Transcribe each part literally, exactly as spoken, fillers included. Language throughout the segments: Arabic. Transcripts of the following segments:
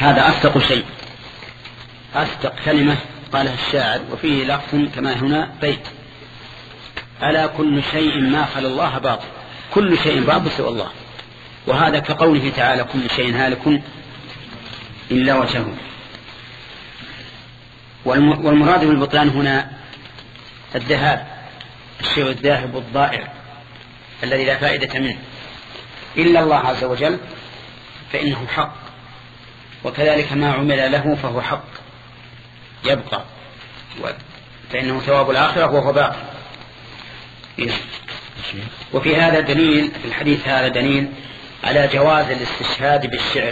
هذا أصدق شيء، أصدق كلمة قالها الشاعر. وفيه لفظ كما هنا بيت: ألا كل شيء ما خلا الله باطل، كل شيء باطل سوى الله. وهذا كقوله تعالى: كل شيء هالك إلا وجهه. والمراد بالبطلان هنا الذهاب، الشيء الذاهب الضائع الذي لا فائدة منه. إلا الله عز وجل فإنه حق، وكذلك ما عمل له فهو حق يبقى، فإنه ثواب الآخرة وهو باقي. وفي هذا دليل، في الحديث هذا دليل على جواز الاستشهاد بالشعر،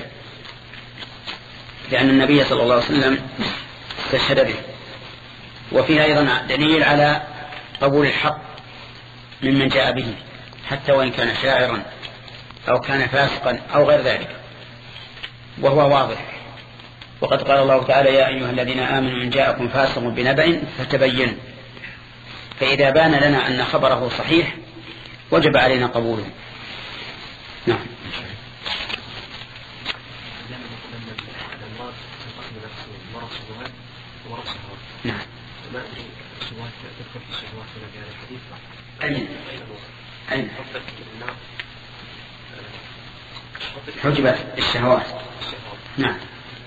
لأن النبي صلى الله عليه وسلم استشهد به. وفيها أيضا دليل على قبول الحق ممن جاء به، حتى وإن كان شاعرا أو كان فاسقا أو غير ذلك، وهو واضح. وقد قال الله تعالى: يا أيها الذين آمنوا إن جاءكم فاسق بنبأ فتبينوا. فإذا بان لنا أن خبره صحيح وجب علينا قبوله. نعم. نعم. أين أين حجبت الشهوات؟ نعم.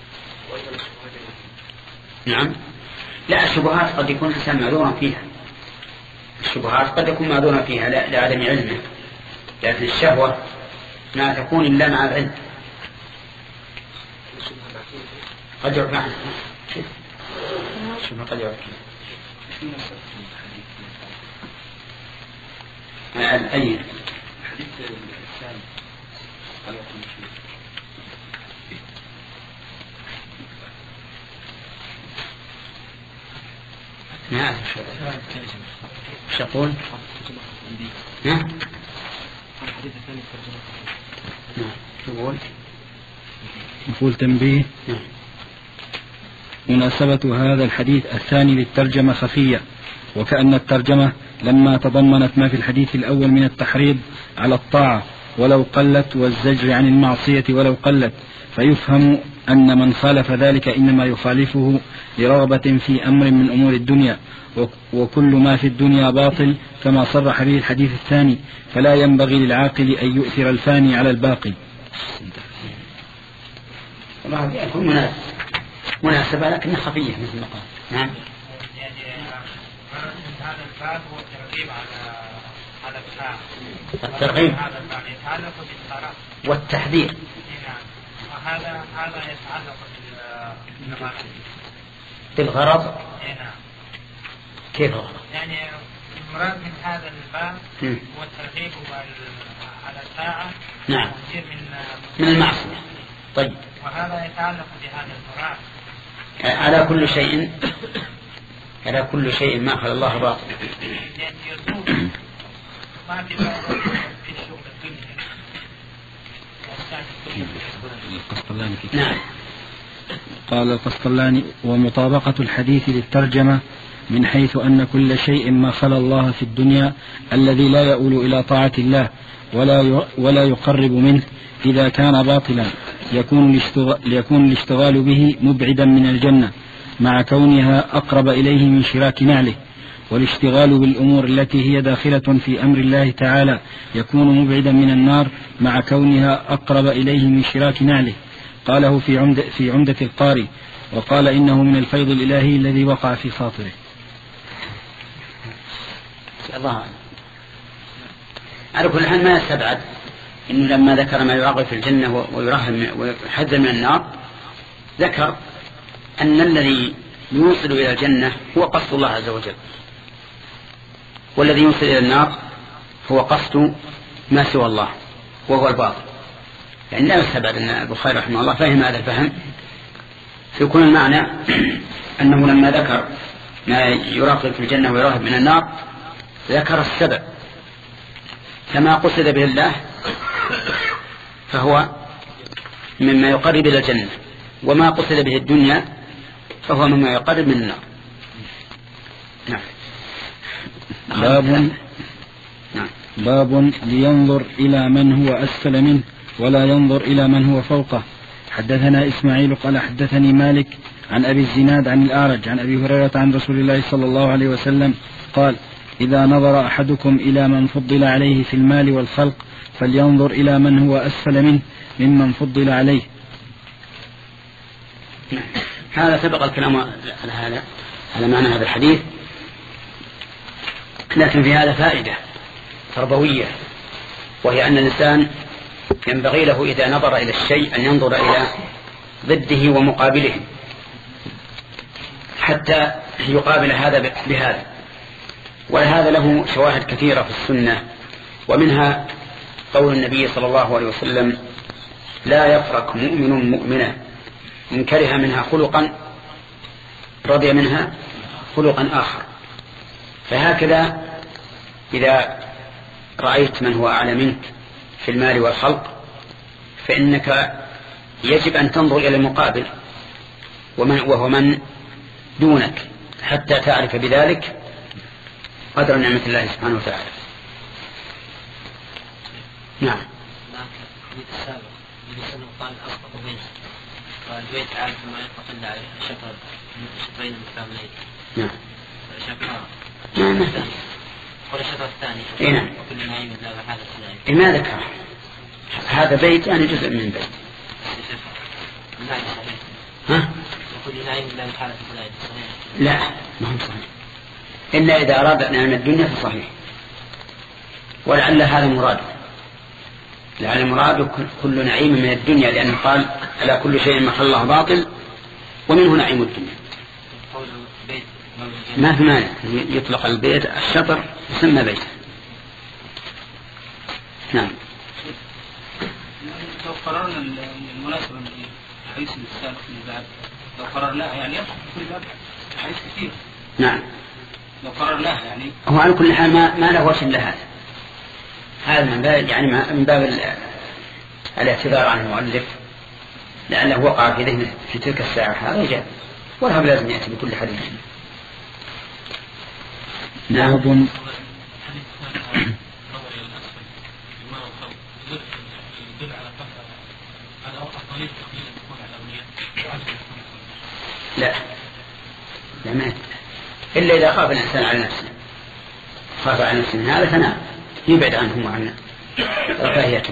نعم. لا، الشبهات قد يكون الإنسان معذورا فيها، الشبهات قد يكون معذورا فيها لعدم علمه، لكن الشهوة ما تكون إلا مع العلم. قد يرفع شوف قد يرفع أي حديث الإنسان على كل شيء. نعم. ايش يقول؟ نعم. الحديث الثاني نعم. يقول يقول تنبيه: نعم. مناسبة هذا الحديث الثاني للترجمة خفية، وكأن الترجمة لما تضمنت ما في الحديث الأول من التحريض على الطاعة ولو قلت، والزجر عن المعصية ولو قلت، فيفهم أن من خالف ذلك إنما يخالفه لرغبة في أمر من أمور الدنيا، وكل ما في الدنيا باطل كما صرح به الحديث الثاني، فلا ينبغي للعاقل أن يؤثر الفاني على الباقي. والله يكون مناسب مناسبة لكنها خفية مثل ما قال. نعم. هذا الباب هو الترغيب على على الساعة. الترغيب هذا الباب يتعلق بالصلاة والتحذير. نعم. وهذا هذا يتعلق بالغرض. بالغرض. نعم. كيف الغرض؟ يعني المراد من هذا الباب هو الترغيب على الساعة. نعم. من من المعصية. طيب. وهذا يتعلق بهذا المراد. على كل شيء على كل شيء ما خلا الله باطل. ما في في الشغل الدنيا. نعم. قال القسطلاني: ومطابقة الحديث للترجمة من حيث أن كل شيء ما خلا الله في الدنيا الذي لا يؤول إلى طاعة الله ولا ولا يقرب منه إذا كان باطلا يكون يكون الاشتغال به مبعدا من الجنة مع كونها أقرب إليه من شراك نعله، والاشتغال بالأمور التي هي داخلة في أمر الله تعالى يكون مبعدا من النار مع كونها أقرب إليه من شراك نعله. قاله في عمدة, في عمدة القاري، وقال إنه من الفيض الإلهي الذي وقع في خاطره. الله على كل حال ما يستبعد إنه لما ذكر ما يرغب في الجنة ويرهب ويحذر من النار، ذكر أن الذي يوصل إلى الجنة هو قصد الله عز وجل، والذي يوصل إلى النار هو قصد ما سوى الله وهو الباطل. يعني لا يستبعد أن البخاري رحمه الله فهم هذا الفهم، فيكون المعنى أنه لما ذكر ما يراقب في الجنة ويرهب من النار ذكر السبب، كما قصد به الله فهو مما يقرب إلى الجنة، وما قصد به الدنيا فهو مما يقرب من النار. نعم. باب نعم. باب لينظر إلى من هو أسفل منه ولا ينظر إلى من هو فوقه، حدثنا إسماعيل قال حدثني مالك عن أبي الزناد عن الأعرج عن أبي هريرة عن رسول الله صلى الله عليه وسلم قال إذا نظر أحدكم إلى من فضل عليه في المال والخلق فلينظر إلى من هو أسفل منه ممن فضل عليه. هذا سبق الكلام على هذا على معنى هذا الحديث، لكن في هذا فائدة تربوية، وهي أن الإنسان ينبغي له إذا نظر إلى الشيء أن ينظر إلى ضده ومقابله حتى يقابل هذا بهذا. ولهذا له شواهد كثيرة في السنة، ومنها قول النبي صلى الله عليه وسلم لا يفرق مؤمن مؤمنا إن كره منها خلقا رضي منها خلقا آخر. فهكذا إذا رأيت من هو أعلى منك في المال والخلق فإنك يجب أن تنظر إلى المقابل ومن وهو من دونك حتى تعرف بذلك قدر نعمة الله سبحانه وتعالى. نعم. السابق قال أسقط بينها والبيت عارف ما يطلق إلا عليه شطر شطرين متكاملين. نعم. شطر. نعم. ولا الشطر الثاني. إيه نعم. وكل نعيم لا محالة نعيم. ما ذكر هذا بيت يعني جزء من بيت. نعم صحيح. ها؟ وكل نعيم لا محالة نعيم صحيح. لا ما هو صحيح إلا إذا أراد نعيم الدنيا فصحيح، ولعل هذا مراد، لعل المراد كل نعيم من الدنيا، لأنه قال على كل شيء ما خلق الله باطل ومنه نعيم الدنيا. ما في مانع يطلق البيت الشطر يسمى بيت. نعم. لو قررنا المناسبة من حيث السابق من بعد لو قررناها يعني يدخل كل باب حيث كثير. نعم. لو قررناها يعني هو على كل حال ما, ما له وجه إلا هذا. هذا من باب يعني من باب الاعتذار عن المؤلف لأنه وقع في ذهنه في تلك الساعة، هذا جاء ولا لازم يأتي بكل حديث. نعم. لا لا ما إلا إذا خاف الإنسان على نفسه، خاف على نفسه هذا فنعم يبعد عنهم وعن رفاهيتهم.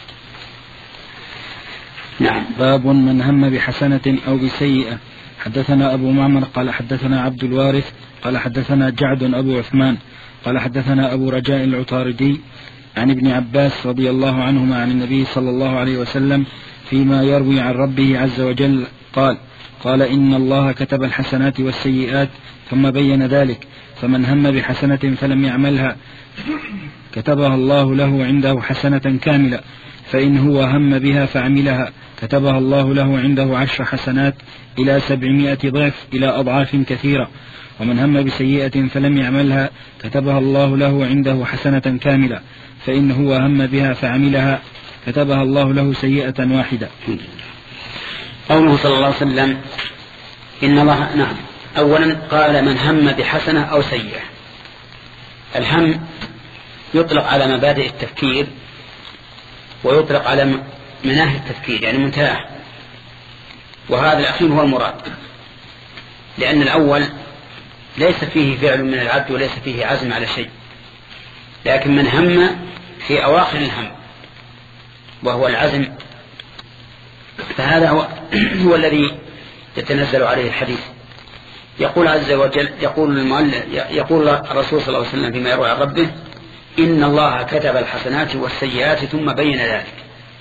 نعم. باب من هم بحسنة أو بسيئة. حدثنا أبو معمر قال حدثنا عبد الوارث قال حدثنا جعد أبو عثمان قال حدثنا أبو رجاء العطاردي عن ابن عباس رضي الله عنهما عن النبي صلى الله عليه وسلم فيما يروي عن ربه عز وجل قال قال إن الله كتب الحسنات والسيئات ثم بين ذلك فمن هم بحسنة فلم يعملها كتبها الله له عنده حسنة كاملة، فإن هو هم بها فعملها كتبها الله له عنده عشر حسنات إلى سبعمائة ضعف إلى أضعاف كثيرة، ومن هم بسيئة فلم يعملها كتبها الله له عنده حسنة كاملة، فإن هو هم بها فعملها كتبها الله له سيئة واحدة. قوله صلى الله عليه وسلم إن الله نعم. أولا قال من هم بحسنة أو سيئة. الهم يطلق على مبادئ التفكير ويطلق على مناهي التفكير يعني منتهى، وهذا الأخير هو المراد، لأن الأول ليس فيه فعل من العبد وليس فيه عزم على شيء، لكن من هم في أواخر الهم وهو العزم فهذا هو, هو الذي يتنزل عليه الحديث. يقول عز وجل يقول المؤلف يقول الرسول صلى الله عليه وسلم فيما يروي عن ربه إن الله كتب الحسنات والسيئات ثم بين ذلك.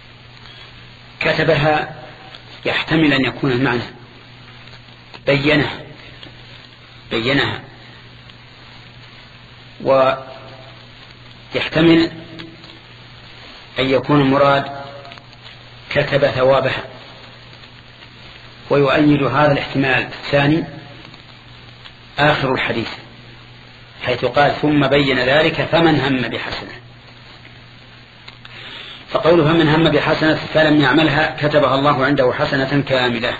كتبها يحتمل أن يكون المعنى بينها بينها ويحتمل أن يكون المراد كتب ثوابها، ويؤيد هذا الاحتمال الثاني آخر الحديث حيث قال ثم بين ذلك فمن هم بحسنة. فقوله فمن هم بحسنة فلم يعملها كتبها الله عنده حسنة كاملة،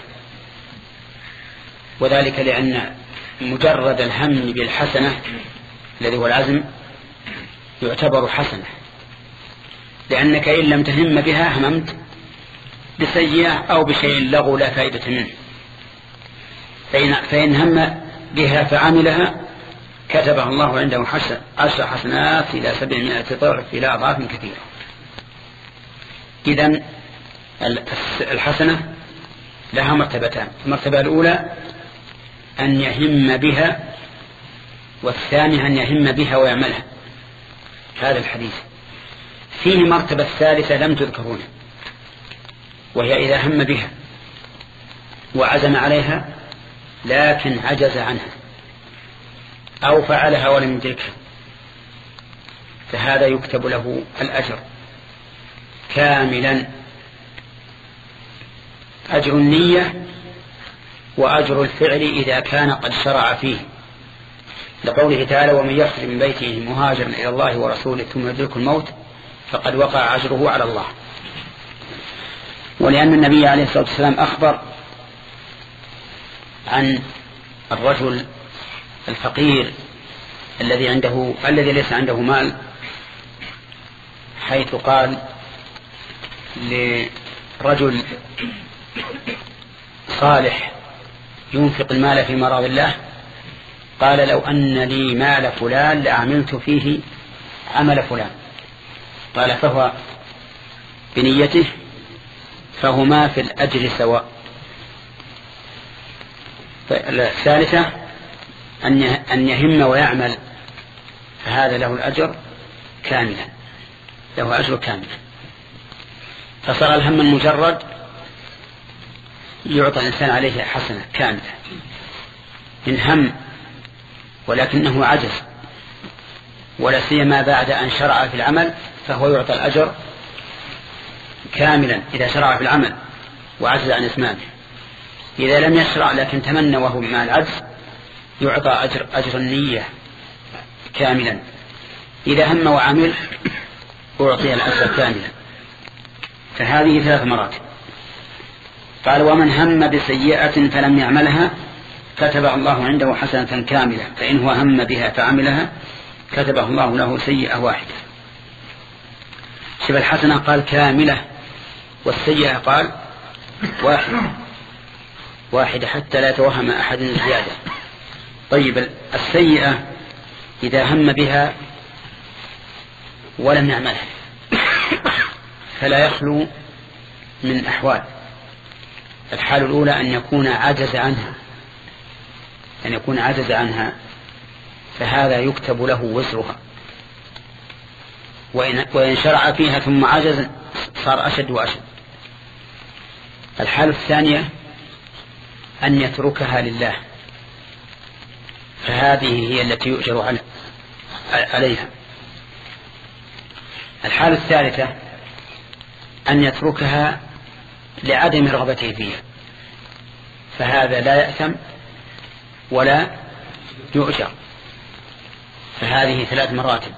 وذلك لأن مجرد الهم بالحسنة الذي هو العزم يعتبر حسنة، لأنك إن لم تهم بها هممت بسيئة أو بشيء لغو لا فائدة منه، فإن, فإن هم بها فعملها كتبها الله عنده حسن عشر حسنات إلى سبعمائة ضعف إلى أضعاف كثيرة. إذن الحسنة لها مرتبتان، المرتبة الأولى أن يهم بها، والثانية أن يهم بها ويعملها. هذا الحديث فيه مرتبة ثالثة لم تذكرونه، وهي إذا هم بها وعزم عليها لكن عجز عنها أو فعلها ولم يدركها، فهذا يكتب له الأجر كاملا، أجر النية وأجر الفعل إذا كان قد شرع فيه، لقوله تعالى: ومن يخرج من بيته مهاجرا إلى الله ورسوله ثم يدرك الموت فقد وقع أجره على الله. ولأن النبي عليه الصلاة والسلام أخبر عن الرجل الفقير الذي عنده الذي ليس عنده مال، حيث قال لرجل صالح ينفق المال في مرض الله، قال: لو أن لي مال فلان لعملت فيه عمل فلان. قال: فهو بنيته فهما في الأجر سواء. الثالثة أن يهم ويعمل، فهذا له الأجر كاملا، له أجر كاملا. فصار الهم المجرد يعطى الإنسان عليه حسنة كاملة، إن هم ولكنه عجز، ولا سيما بعد أن شرع في العمل فهو يعطى الأجر كاملا إذا شرع في العمل وعجز عن إتمامه. إذا لم يشرع لكن تمنى وهو مع العجز يعطى أجر, أجر النية كاملا. إذا هم وعمل أعطي الأجر كاملا. فهذه ثلاث مراتب. قال: ومن هم بسيئة فلم يعملها كتبه الله عنده حسنة كاملة، فإن هو هم بها فعملها كتبه الله له سيئة واحدة. شبه الحسنة قال كاملة، والسيئة قال واحدة واحدة حتى لا يتوهم أحد زيادة. طيب، السيئة إذا هم بها ولم يعملها فلا يخلو من أحوال. الحال الأولى أن يكون عجز عنها أن يكون عجز عنها فهذا يكتب له وزرها، وإن, وإن شرع فيها ثم عجز صار أشد وأشد. الحالة الثانية أن يتركها لله، فهذه هي التي يؤجر عليها. الحالة الثالثة أن يتركها لعدم رغبته فيها، فهذا لا يأثم ولا يؤجر. فهذه ثلاث مراتب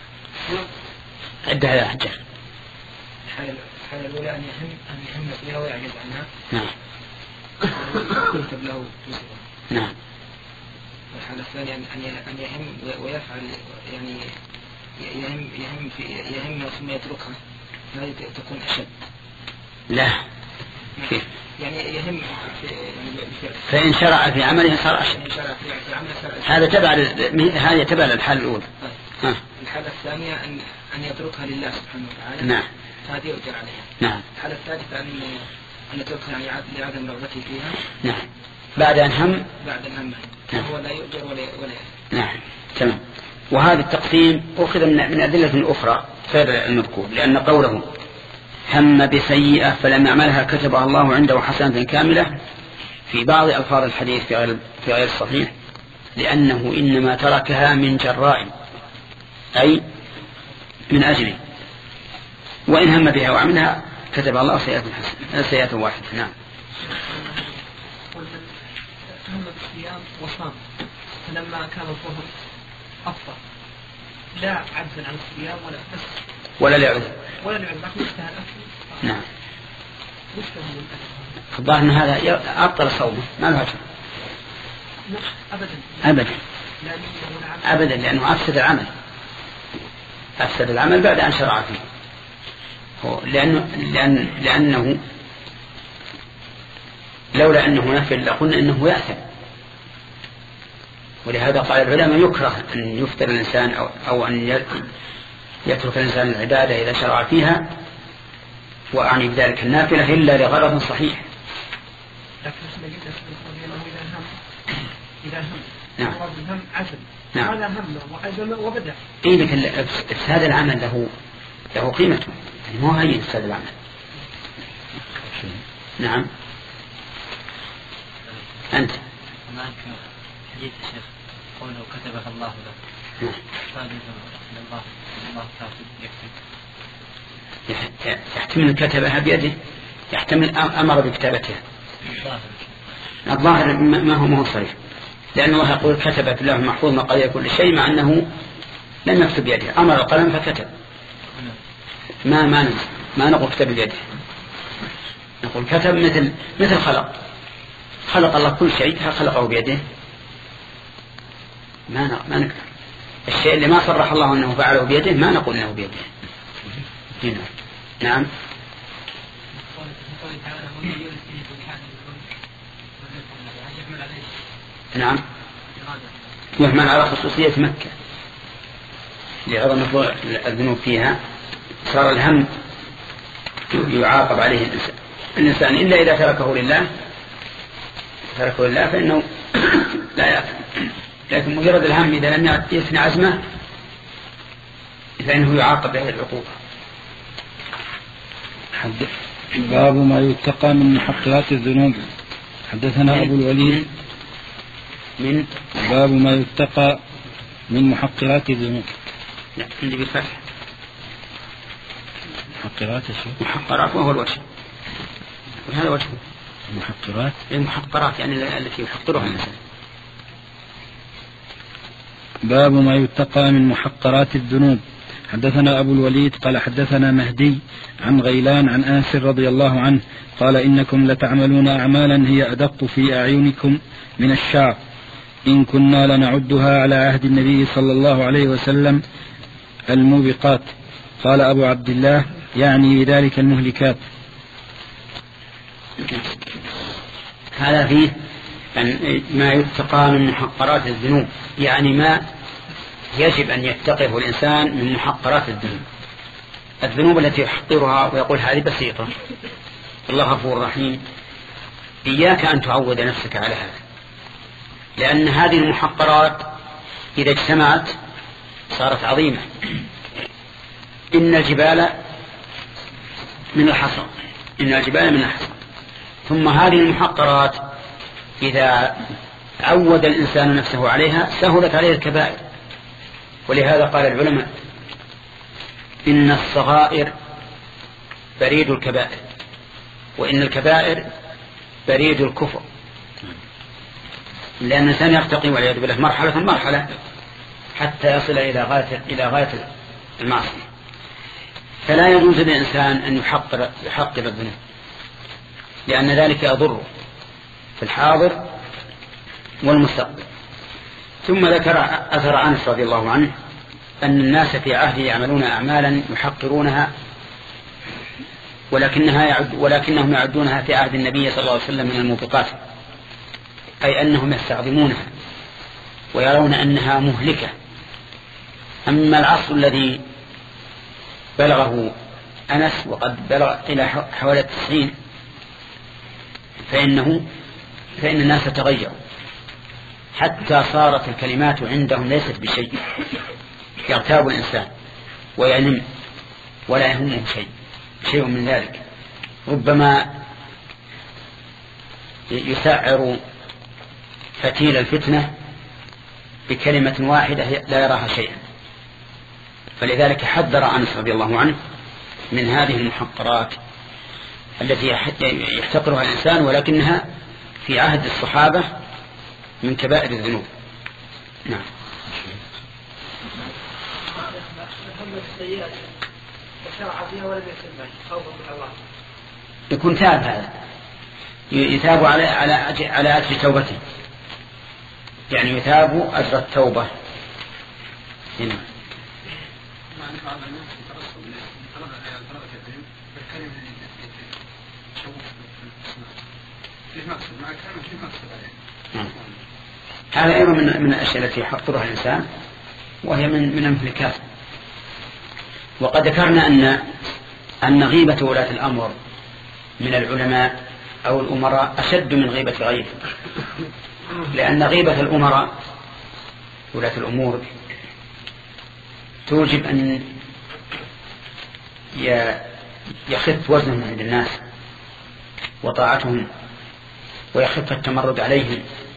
عدها يا حجة. الحالة الأولى أن يهم أن يهم فيها ويعجز عنها. نعم. يكتب له وزرها. نعم. الحالة الثانية أن أن يهم ويفعل، يعني يهم يهم في يهم ثم يتركها، هذه تكون أشد. لا. كيف؟ يعني يهم في يعني فإن شرع في عمله صار أشد. هذا تبع هذا تبع الحالة الأولى. طيب. الحالة الثانية أن أن يتركها لله سبحانه وتعالى. نعم. هذه يؤجر عليها. نعم. الحالة الثالثة أن أن يتركها يعني لعدم رغبته فيها. نعم. بعد أن هم. بعد أن هم. نعم. هو لا يؤجر ولا ولا. نعم. تمام. وهذا التقسيم أخذ من أدلة أخرى غير المذكور، لأن قوله هم بسيئة فلم يعملها كتبها الله عنده حسنة كاملة في بعض ألفاظ الحديث في غير في غير الصحيح، لأنه إنما تركها من جراء، أي من أجله، وإن هم بها وعملها كتب الله سيئة حسنة سيئة واحدة. نعم. هم بالصيام وصام، فلما كان الظهر أفطر لا عجزا عن الصيام ولا بس ولا لعذر ولا لعذر لكن اشتهى الأكل. نعم. واشتهى الأكل. الظاهر أن هذا أبطل صومه ما له أجر. أبدا. أبدا. أبدا، لأنه أفسد العمل أفسد العمل بعد أن شرع فيه، لأنه, لأن لأنه لولا أنه نفل لقلنا أنه يأثم. ولهذا قال العلماء يكره أن يفتر الإنسان أو, أو أن يترك الإنسان العبادة إذا شرع فيها، وأعني بذلك النافلة إلا لغرض صحيح. لكن إذا هم إذا هم نعم. هم عزم. نعم. هذا هم وعزم وبدع. إيه لكن إفساد العمل له له قيمته، يعني مو هي إفساد العمل. نعم. أنت. معك حديث الشيخ قوله كتبها الله لك. نعم. قال الله الله كاتب يكتب. يحتمل كتبها بيده، يحتمل أمر بكتابتها. الظاهر ما هو ما هو صحيح، لأن الله يقول كتب في الله المحفوظ مقادير كل شيء، مع أنه لم يكتب بيده، أمر القلم فكتب. ما ما ما نقول كتب بيده، نقول كتب مثل مثل خلق خلق الله كل شيء، هل خلقه بيده؟ ما ما نقدر. الشيء اللي ما صرح الله أنه فعله بيده ما نقول أنه بيده. هنا. نعم. نعم. يحمل على خصوصية مكة لعظم الذنوب فيها، صار الهم يعاقب عليه الإنسان, الإنسان إلا إذا تركه لله تركه لله فإنه لا يأثم، لكن مجرد الهم إذا لم يثني عزمه فإنه يعاقب بهذه العقوبة. باب ما يتقى من محقرات الذنوب. حدثنا أبو الوليد من باب ما يتقى من محقرات الذنوب. لا عندي بالفتح محقرات الشيء محقرات وهو الوجه، وهذا وجهه محقرات المحقرات يعني التي يحقرها الإنسان. باب ما يتقى من محقرات الذنوب. حدثنا أبو الوليد قال حدثنا مهدي عن غيلان عن أنس رضي الله عنه قال إنكم لتعملون أعمالا هي أدق في أعينكم من الشعر إن كنا لنعدها على عهد النبي صلى الله عليه وسلم الموبقات. قال أبو عبد الله يعني بذلك المهلكات. هذا فيه ما يتقى من محقرات الذنوب، يعني ما يجب أن يتقيه الإنسان من محقرات الذنوب، الذنوب التي يحقرها ويقول هذه بسيطة الله غفور رحيم. إياك أن تعود نفسك على هذا، لأن هذه المحقرات إذا اجتمعت صارت عظيمة. إن الجبال من الحصى إن الجبال من الحصى ثم هذه المحقرات إذا عود الإنسان نفسه عليها سهلت عليه الكبائر. ولهذا قال العلماء إن الصغائر بريد الكبائر، وإن الكبائر بريد الكفر، لأن الإنسان يرتقي والعياذ بالله مرحلة مرحلة حتى يصل إلى غاية إلى غاية المعصية. فلا يجوز للإنسان أن يحقر يحقر الذنوب، لأن ذلك يضر في الحاضر والمستقبل. ثم ذكر أثر أنس رضي الله عنه أن الناس في عهده يعملون أعمالا يحقرونها ولكنها يعد ولكنهم يعدونها في عهد النبي صلى الله عليه وسلم من الموبقات، أي أنهم يستعظمونها ويرون أنها مهلكة. أما العصر الذي بلغه أنس وقد بلغ إلى حوالي التسعين فإنه فإن الناس تغيروا حتى صارت الكلمات عندهم ليست بشيء، يرتاب الإنسان وينم ولا يهمه شيء شيء من ذلك، ربما يسعر فتيل الفتنة بكلمة واحدة لا يراها شيئا. فلذلك حذر أنس رضي الله عنه من هذه المحقرات التي يحتقرها الإنسان ولكنها في عهد الصحابة من كبائر الذنوب. نعم. يكون تاب، هذا يثاب على على على أجر توبته، يعني يثاب أجر التوبة. هنا هذا أيضا من من الأشياء التي يحقرها الإنسان، وهي من من المهلكات. وقد ذكرنا أن أن غيبة ولاة الأمر من العلماء أو الأمراء أشد من غيبة غيرهم، لأن غيبة الأمراء ولاة الأمور توجب أن يخف وزنهم عند الناس وطاعتهم، ويخف التمرد عليهم،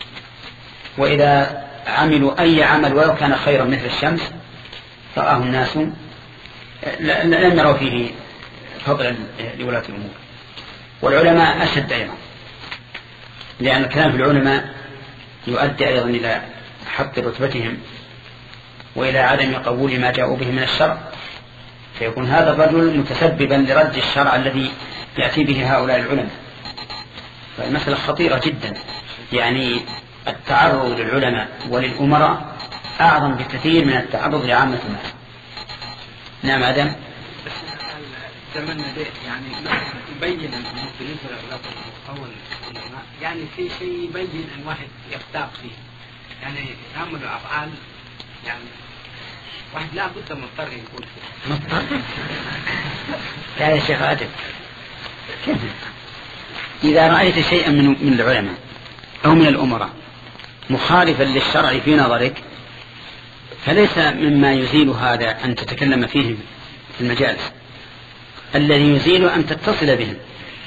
وإذا عملوا أي عمل ولو كان خيرا مثل الشمس رآه الناس لم يروا فيه فضلا لولاة الأمور. والعلماء أشد أيضا، لأن الكلام في العلماء يؤدي أيضا إلى حق رتبتهم وإلى عدم قبول ما جاءوا به من الشرع، فيكون هذا الرجل متسببا لرد الشرع الذي يأتي به هؤلاء العلماء. فالمسألة خطيرة جدا، يعني التعرض للعلماء وللأمراء أعظم بكثير من التعرض لعامة الناس. نعم آدم. زمن يعني يبين أنه بالنسبة لأولاد أو العلماء يعني في شيء يبين أن واحد يختار فيه، يعني يعمل أفعال يعني واحد لا بد مضطر يقول فيه. مضطر؟ لا يا شيخ آدم، كيف؟ إذا رأيت شيئا من من العلماء أو من الأمراء مخالفا للشرع في نظرك فليس مما يزيل هذا أن تتكلم فيه في المجالس، الذي يزيل أن تتصل بهم.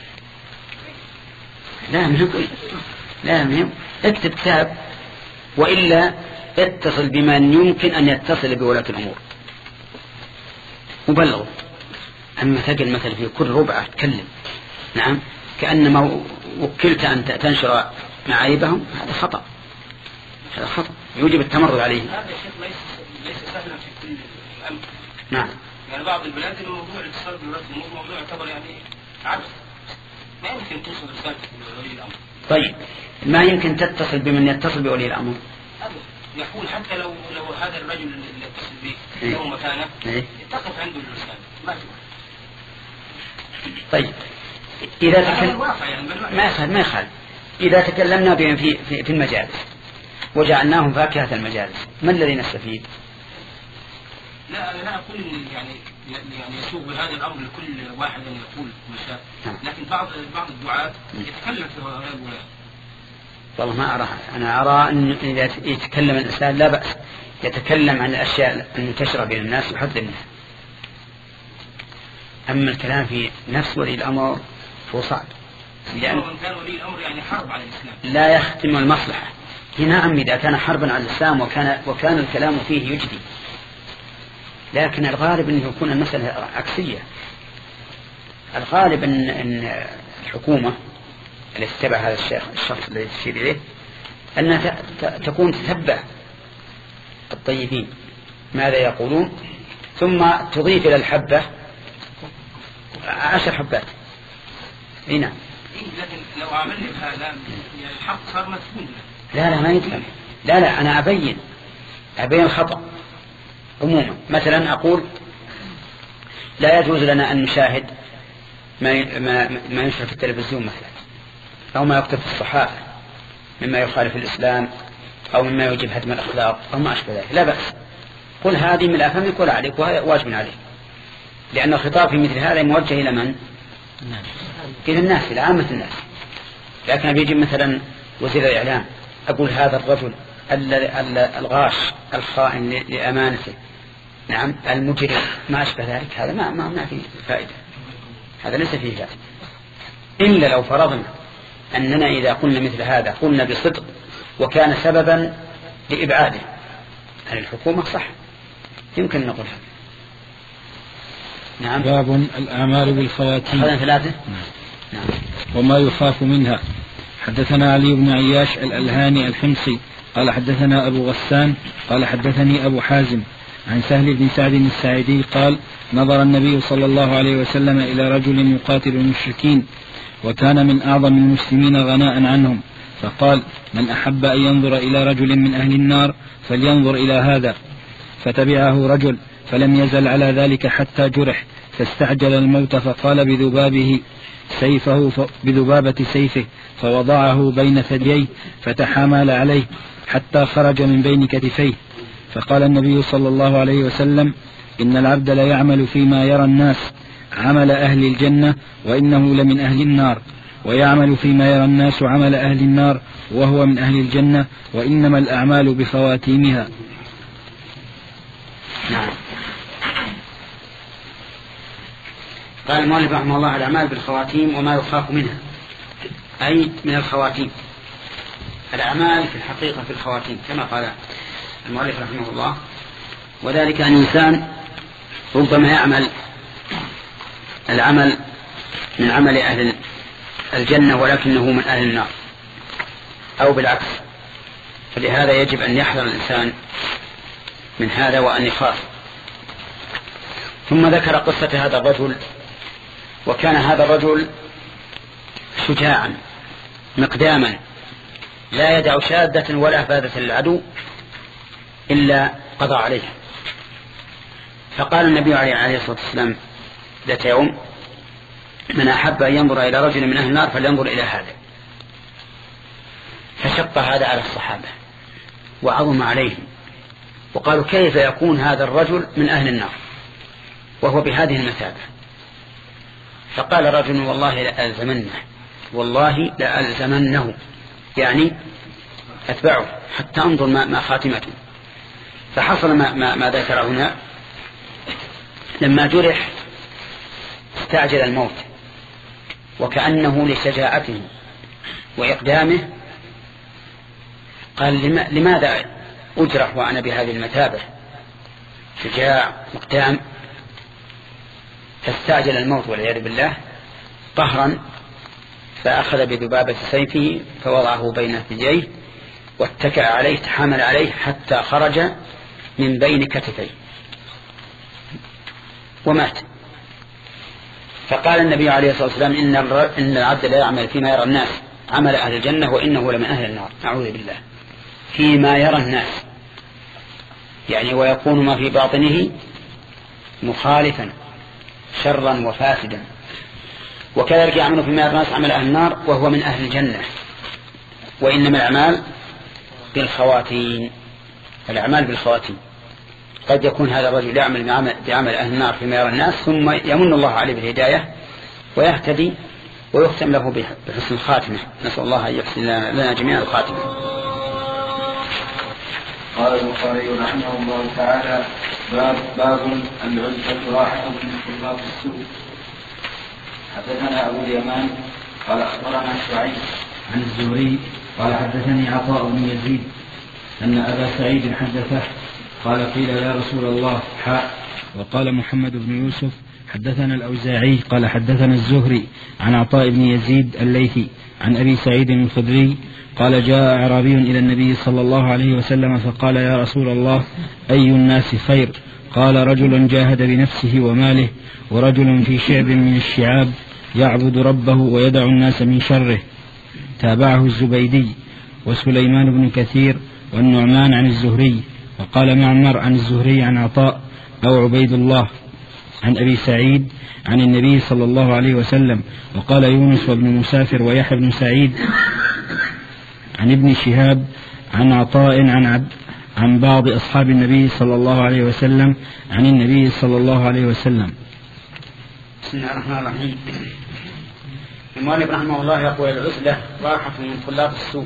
لا مهم، لا مهم، اكتب كتاب، وإلا اتصل بمن يمكن أن يتصل بولاة الأمور وبلغوا. أما تقل مثلا في كل ربعة تكلم، نعم، كأنما وكلت أن تنشر معايبهم، هذا خطأ، هذا خطأ يوجب التمرد عليه. هذا الشيء ليس ليس سهلا في كل الأمر. نعم. يعني بعض البلاد الموضوع الاتصال بولاة الأمور موضوع يعتبر يعني عبث، ما يمكن توصل رسالة لولي الأمر. طيب ما يمكن تتصل بمن يتصل بولي الأمر؟ يقول حتى لو لو هذا الرجل اللي يتصل به له مكانه يتقف عنده الرسالة ما في. طيب إذا تكلم ما يخالف ما يخالف إذا تكلمنا بهم في في, في المجالس وجعلناهم فاكهة المجالس، ما الذي نستفيد؟ لا أنا لا أقول يعني يعني يسوق بهذا الأمر لكل واحد أن يقول ما شاء، لكن بعض بعض الدعاة يتكلم في هؤلاء الولاة. والله ما أرى، أنا أرى أن إذا يتكلم الإنسان لا بأس، يتكلم عن الأشياء المنتشرة بين الناس وحد الناس. أما الكلام في نفس ولي الأمر فهو صعب، لأن كان ولي الأمر يعني حرب على الإسلام لا يختم المصلحة. نعم إذا كان حربا على الإسلام وكان وكان الكلام فيه يجدي، لكن الغالب أن يكون المسألة عكسية. الغالب أن, أن الحكومة التي تتبع هذا الشيخ الشخص الذي تشير إليه أنها تكون تتبع الطيبين ماذا يقولون، ثم تضيف إلى الحبة عشر حبات. هنا لكن لو عملنا بهذا يعني الحق صار مسكون. لا لا ما يدخل، لا لا أنا أبين أبين الخطأ عموما. مثلا أقول لا يجوز لنا أن نشاهد ما ما ما ينشر في التلفزيون مثلا، أو ما يكتب في الصحافة مما يخالف الإسلام أو مما يوجب هدم الأخلاق أو ما أشبه ذلك، لا بأس. قل هذه من أفهمك ولا عليك وهذا واجب عليك، لأن الخطاب في مثل هذا موجه إلى من؟ إلى الناس، إلى عامة الناس. لكن بيجي مثلا وزير الإعلام أقول هذا الرجل الغاش الخائن لأمانته، نعم، المجرم ما أشبه ذلك، هذا ما ما ما فيه فائدة، هذا ليس فيه فائدة. إلا لو فرضنا أننا إذا قلنا مثل هذا قلنا بصدق وكان سببا لإبعاده عن الحكومة صح، يمكن نقول هذا. نعم. باب الأعمال بالخواتيم. هذا ثلاثة. نعم. وما يخاف منها. حدثنا علي بن عياش الألهاني الحمصي قال حدثنا أبو غسان قال حدثني أبو حازم عن سهل بن سعد الساعدي قال نظر النبي صلى الله عليه وسلم إلى رجل يقاتل المشركين وكان من أعظم المسلمين غناء عنهم، فقال من أحب أن ينظر إلى رجل من أهل النار فلينظر إلى هذا، فتبعه رجل فلم يزل على ذلك حتى جرح، فاستعجل الموت فقال بذبابه سيفه بذبابة سيفه فوضعه بين ثدييه فتحامل عليه حتى خرج من بين كتفيه. فقال النبي صلى الله عليه وسلم: إن العبد لا يعمل فيما يرى الناس عمل أهل الجنة وإنه لمن أهل النار، ويعمل فيما يرى الناس عمل أهل النار وهو من أهل الجنة، وإنما الأعمال بخواتيمها. نعم. قال المؤلف رحمه الله: الأعمال بالخواتيم وما يخاف منها، أي من الخواتيم. الأعمال في الحقيقة في الخواتيم كما قال المؤلف رحمه الله، وذلك أن الإنسان ربما يعمل العمل من عمل أهل الجنة ولكنه من أهل النار، أو بالعكس. فلهذا يجب أن يحذر الإنسان من هذا وأن يخاف. ثم ذكر قصة هذا الرجل، وكان هذا الرجل شجاعا مقداما لا يدع شاذة ولا فاذة للعدو إلا قضى عليه. فقال النبي عليه الصلاة والسلام ذات يوم: من أحب أن ينظر إلى رجل من أهل النار فلينظر إلى هذا. فشق هذا على الصحابة وعظم عليهم، وقالوا: كيف يكون هذا الرجل من أهل النار وهو بهذه المثابة؟ فقال رجل: والله لألزمنه، والله لألزمنه، يعني أتبعه حتى أنظر ما, ما خاتمته. فحصل ما, ما, ما ذكر هنا: لما جرح استعجل الموت، وكأنه لشجاعته وإقدامه قال: لماذا أجرح وأنا بهذه المثابة؟ شجاع مقدام. فاستعجل الموت والعياذ بالله قهرا، فأخذ بذبابة سيفه فوضعه بين ثدييه واتكأ عليه تحامل عليه حتى خرج من بين كتفيه ومات. فقال النبي عليه الصلاة والسلام: إن العبد لا يعمل فيما يرى الناس عمل أهل الجنة وإنه لمن أهل النار. نعوذ بالله. فيما يرى الناس يعني ويكون ما في باطنه مخالفا شرا وفاسدا، وكذلك يعمل فيما يرى الناس عمل أهل النار وهو من أهل الجنة. وإنما الأعمال بالخواتيم. الأعمال بالخواتيم. قد يكون هذا الرجل يعمل بعمل أهل النار فيما يرى الناس، ثم يمن الله عليه بالهداية ويهتدي ويختم له بحسن الخاتمة. نسأل الله أن يحسن لنا جميعا الخاتمة. قال البخاري رحمه الله تعالى: باب باب العزة راحة من خلاف السوء. حدثنا أبو اليمان قال أخبرنا شعيب عن الزهري قال حدثني عطاء بن يزيد أن أبا سعيد حدثه قال: قيل يا رسول الله حاء. وقال محمد بن يوسف حدثنا الأوزاعي قال حدثنا الزهري عن عطاء بن يزيد الليثي عن أبي سعيد الخدري قال: جاء أعرابي إلى النبي صلى الله عليه وسلم فقال: يا رسول الله أي الناس خير؟ قال: رجل جاهد بنفسه وماله، ورجل في شعب من الشعاب يعبد ربه ويدع الناس من شره. تابعه الزبيدي وسليمان بن كثير والنعمان عن الزهري. وقال معمر عن الزهري عن عطاء أو عبيد الله عن أبي سعيد عن النبي صلى الله عليه وسلم. وقال يونس وابن مسافر ويحيى بن سعيد عن ابن شهاب عن عطاء عن عبد عن بعض أصحاب النبي صلى الله عليه وسلم عن النبي صلى الله عليه وسلم. بسم الله الرحمن الرحيم. المؤلف رحمه الله يقول: العزلة راحة من خلاف السوء.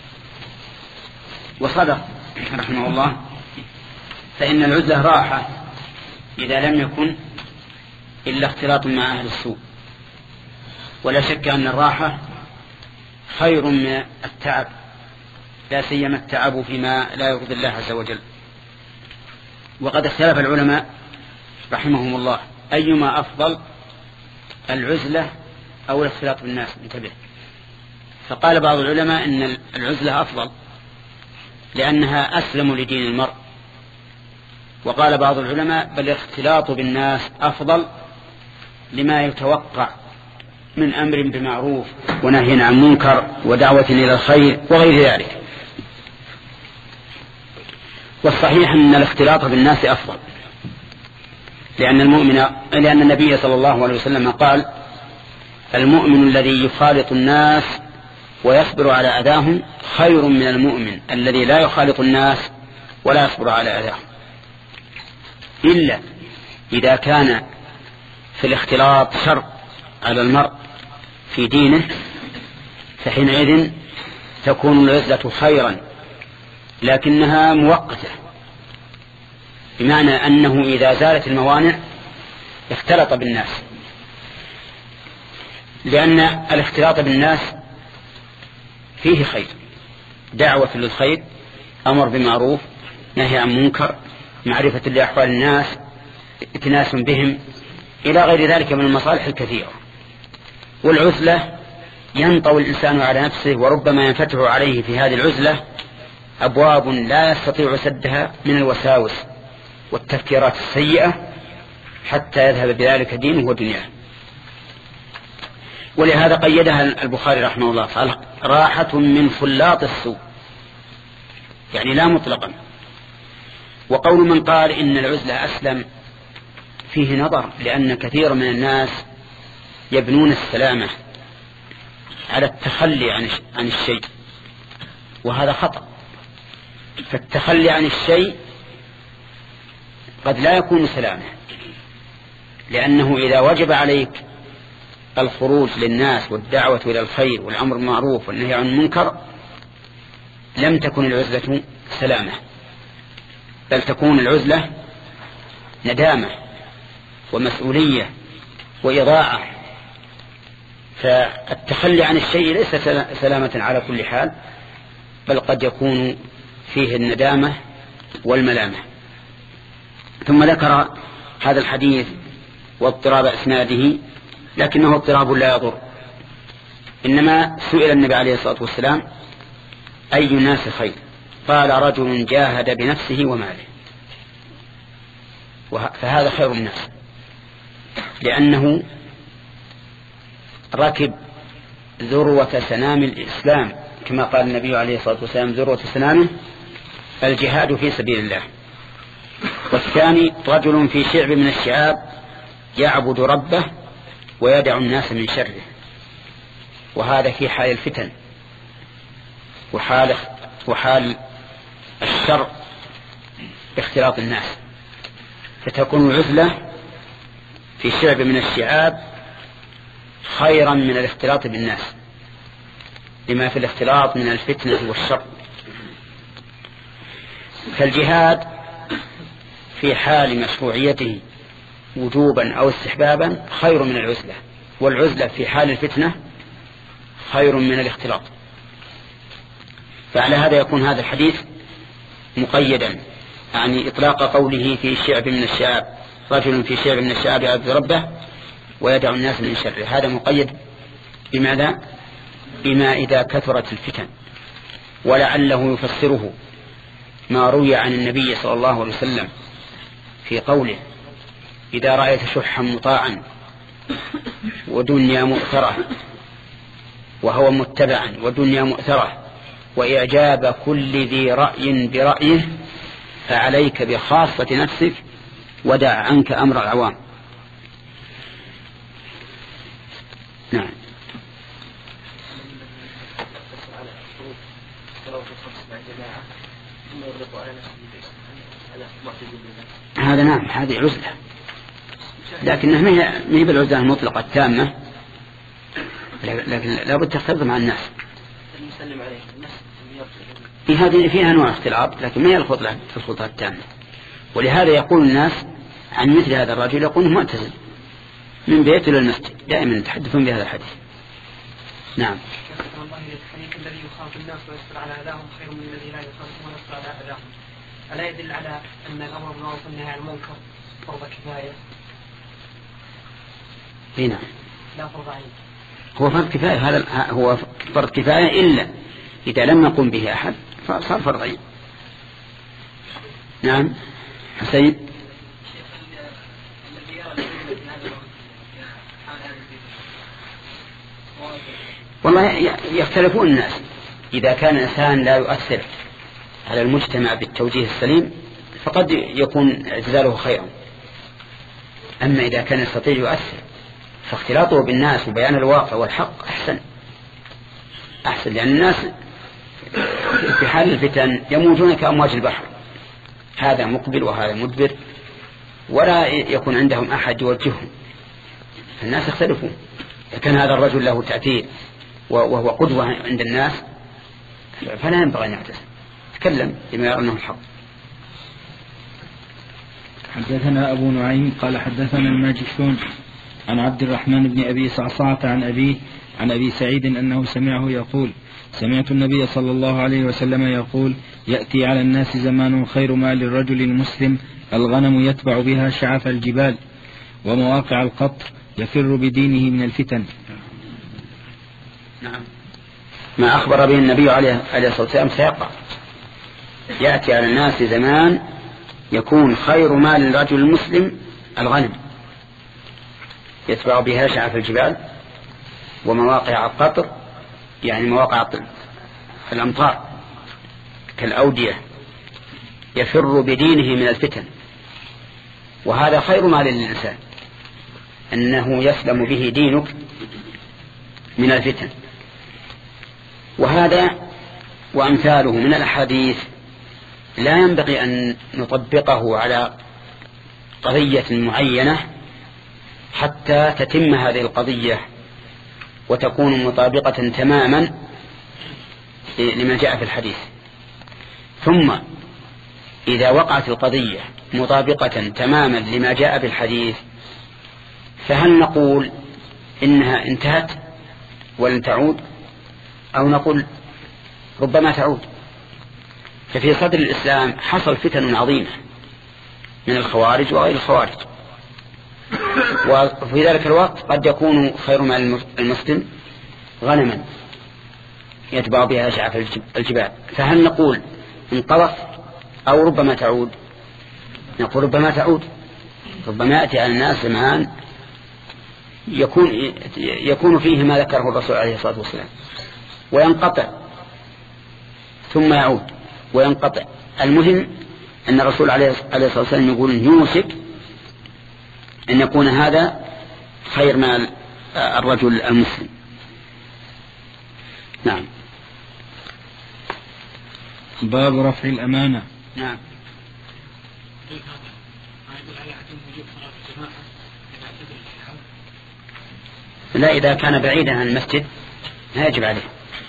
وصدق رحمه الله، فإن العزلة راحة إذا لم يكن إلا اختلاط مع أهل السوء. ولا شك أن الراحة خير من التعب، لا سيما التعب فيما لا يرضي الله عز وجل. وقد اختلف العلماء رحمهم الله أيما أفضل، العزلة أو الاختلاط بالناس. انتبه. فقال بعض العلماء إن العزلة أفضل لأنها أسلم لدين المرء، وقال بعض العلماء بل الاختلاط بالناس أفضل لما يتوقع من أمر بمعروف ونهي عن منكر ودعوة إلى الخير وغير ذلك. والصحيح أن الاختلاط بالناس أفضل، لأن المؤمن لأن النبي صلى الله عليه وسلم قال المؤمن الذي يخالط الناس ويصبر على أذاهم خير من المؤمن الذي لا يخالط الناس ولا يصبر على أذاهم، إلا إذا كان في الاختلاط شر على المرء في دينه، فحينئذ تكون العزلة خيرا لكنها مؤقتة، بمعنى أنه إذا زالت الموانع اختلط بالناس، لأن الاختلاط بالناس فيه خير، دعوة للخير، أمر بمعروف، نهي عن منكر، معرفة لأحوال الناس، اتناس بهم، إلى غير ذلك من المصالح الكثيرة. والعزلة ينطوي الإنسان على نفسه، وربما ينفتح عليه في هذه العزلة أبواب لا يستطيع سدها من الوساوس والتفكيرات السيئة حتى يذهب بذلك دينه ودنياه. ولهذا قيدها البخاري رحمه الله قال راحة من خلاط السوء، يعني لا مطلقا. وقول من قال إن العزلة أسلم فيه نظر، لأن كثير من الناس يبنون السلامة على التخلي عن الشيء، وهذا خطأ. فالتخلي عن الشيء قد لا يكون سلامة، لأنه إذا وجب عليك الخروج للناس والدعوة إلى الخير والأمر بالمعروف والنهي عن المنكر لم تكن العزلة سلامة، بل تكون العزلة ندامة ومسؤولية وإضاعة. فالتخلي عن الشيء ليس سلامة على كل حال، بل قد يكون فيه الندامة والملامة. ثم ذكر هذا الحديث واضطراب إسناده، لكنه اضطراب لا يضر، إنما سئل النبي عليه الصلاة والسلام أي الناس خير؟ قال رجل جاهد بنفسه وماله، فهذا خير الناس، لأنه ركب ذروة سنام الإسلام، كما قال النبي عليه الصلاة والسلام ذروة سنامه الجهاد في سبيل الله. والثاني رجل في شعب من الشعاب يعبد ربه ويدع الناس من شره، وهذا في حال الفتن وحال, وحال الشر باختلاط الناس، فتكون العزلة في شعب من الشعاب خيرا من الاختلاط بالناس، لما في الاختلاط من الفتنة والشر. فالجهاد في حال مشروعيته وجوبا أو استحبابا خير من العزلة، والعزلة في حال الفتنة خير من الاختلاط. فعلى هذا يكون هذا الحديث مقيدا، يعني إطلاق قوله في شعب من الشعاب، رجل في شعب من الشعاب يعبد ربه ويدع الناس من شره، هذا مقيد بماذا؟ بما إذا كثرت الفتن. ولعله يفسره ما روي عن النبي صلى الله عليه وسلم في قوله إذا رأيت شحا مطاعا ودنيا مؤثرة وهو متبعا ودنيا مؤثرة وإعجاب كل ذي رأي برأيه فعليك بخاصة نفسك ودع عنك أمر العوام. نعم. هذا نعم، هذه عزلة، لكنها ما هي بالعزلة المطلقة التامة، لكن لابد تختلط مع الناس. في هذه فيها نوع اختلاط، لكن ما هي الخطلة الخطلة التامة. ولهذا يقول الناس عن مثل هذا الرجل يقول معتزل من بيته إلى المسجد، دائما يتحدثون بهذا الحديث. نعم. الذي يخاف الناس ويصبر على أذاهم خير من الذي لا يخاف ويصبر على أذاهم. ألا يدل على أن الأمر بالمعروف والنهي عن المنكر فرض كفاية؟ نعم. لا فرض عين. هو فرض كفاية، هذا هو فرض كفاية إلا إذا لم يقم به أحد فصار فرض عين. نعم. حسين. والله يختلفون الناس. إذا كان الإنسان لا يؤثر على المجتمع بالتوجيه السليم فقد يكون اعتزاله خيرا، أما إذا كان يستطيع يؤثر فاختلاطه بالناس وبيان الواقع والحق أحسن أحسن لأن الناس في حال الفتن يموجون كأمواج البحر، هذا مقبل وهذا مدبر ولا يكون عندهم أحد يوجههم، الناس يختلفون. كان هذا الرجل له تأثير وهو قدوة عند الناس فلا ينبغي أن يعتزل، تكلم بما يرى أنه الحق. حدثنا أبو نعيم قال حدثنا الماجشون عن عبد الرحمن بن أبي صعصعة عن أبيه عن أبي سعيد أنه سمعه يقول سمعت النبي صلى الله عليه وسلم يقول يأتي على الناس زمان خير ما للرجل المسلم الغنم يتبع بها شعف الجبال ومواقع القطر يفر بدينه من الفتن. نعم، ما أخبر به النبي عليه الصلاة والسلام سيقع. يأتي على الناس زمان يكون خير ما للرجل المسلم الغنم يتبع بها شعف الجبال ومواقع القطر، يعني مواقع الأمطار كالأودية، يفر بدينه من الفتن. وهذا خير ما للإنسان أنه يسلم به دينك من الفتن. وهذا وأمثاله من الأحاديث لا ينبغي أن نطبقه على قضية معينة حتى تتم هذه القضية وتكون مطابقة تماما لما جاء في الحديث. ثم إذا وقعت القضية مطابقة تماما لما جاء في الحديث فهل نقول إنها انتهت ولن تعود، أو نقول ربما تعود؟ ففي صدر الإسلام حصل فتن عظيمة من الخوارج وغير الخوارج، وفي ذلك الوقت قد يكون خير مال المسلم غنما يتبع بها شعف الجبال. فهل نقول انقضت أو ربما تعود؟ نقول ربما تعود. ربما يأتي على الناس زمان يكون, يكون فيه ما ذكره الرسول عليه الصلاة والسلام وينقطع ثم يعود وينقطع. المهم أن الرسول عليه الصلاة والسلام يقول يوشك أن يكون هذا خير مال الرجل المسلم. نعم. باب رفع الأمانة. نعم. لا، إذا كان بعيدا عن المسجد لا يجب عليه.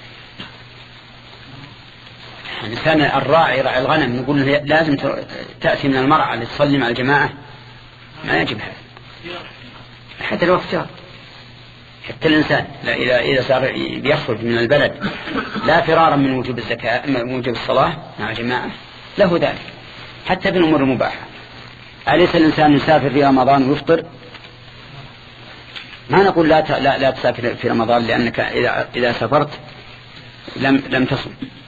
الإنسان الراعي راعي الغنم نقول له لازم تأتي من المرأة لتصلي مع الجماعة، ما يجب هذا حتى لو اختار. حتى الإنسان لا إذا إذا صار يخرج من البلد لا فرارا من وجوب الزكاة من وجوب الصلاة مع الجماعة له ذلك حتى بالأمور المباحة. أليس الإنسان يسافر في رمضان ويفطر؟ ما نقول لا لا, لا تسافر في رمضان لأنك إذا إذا سافرت لم لم تصم.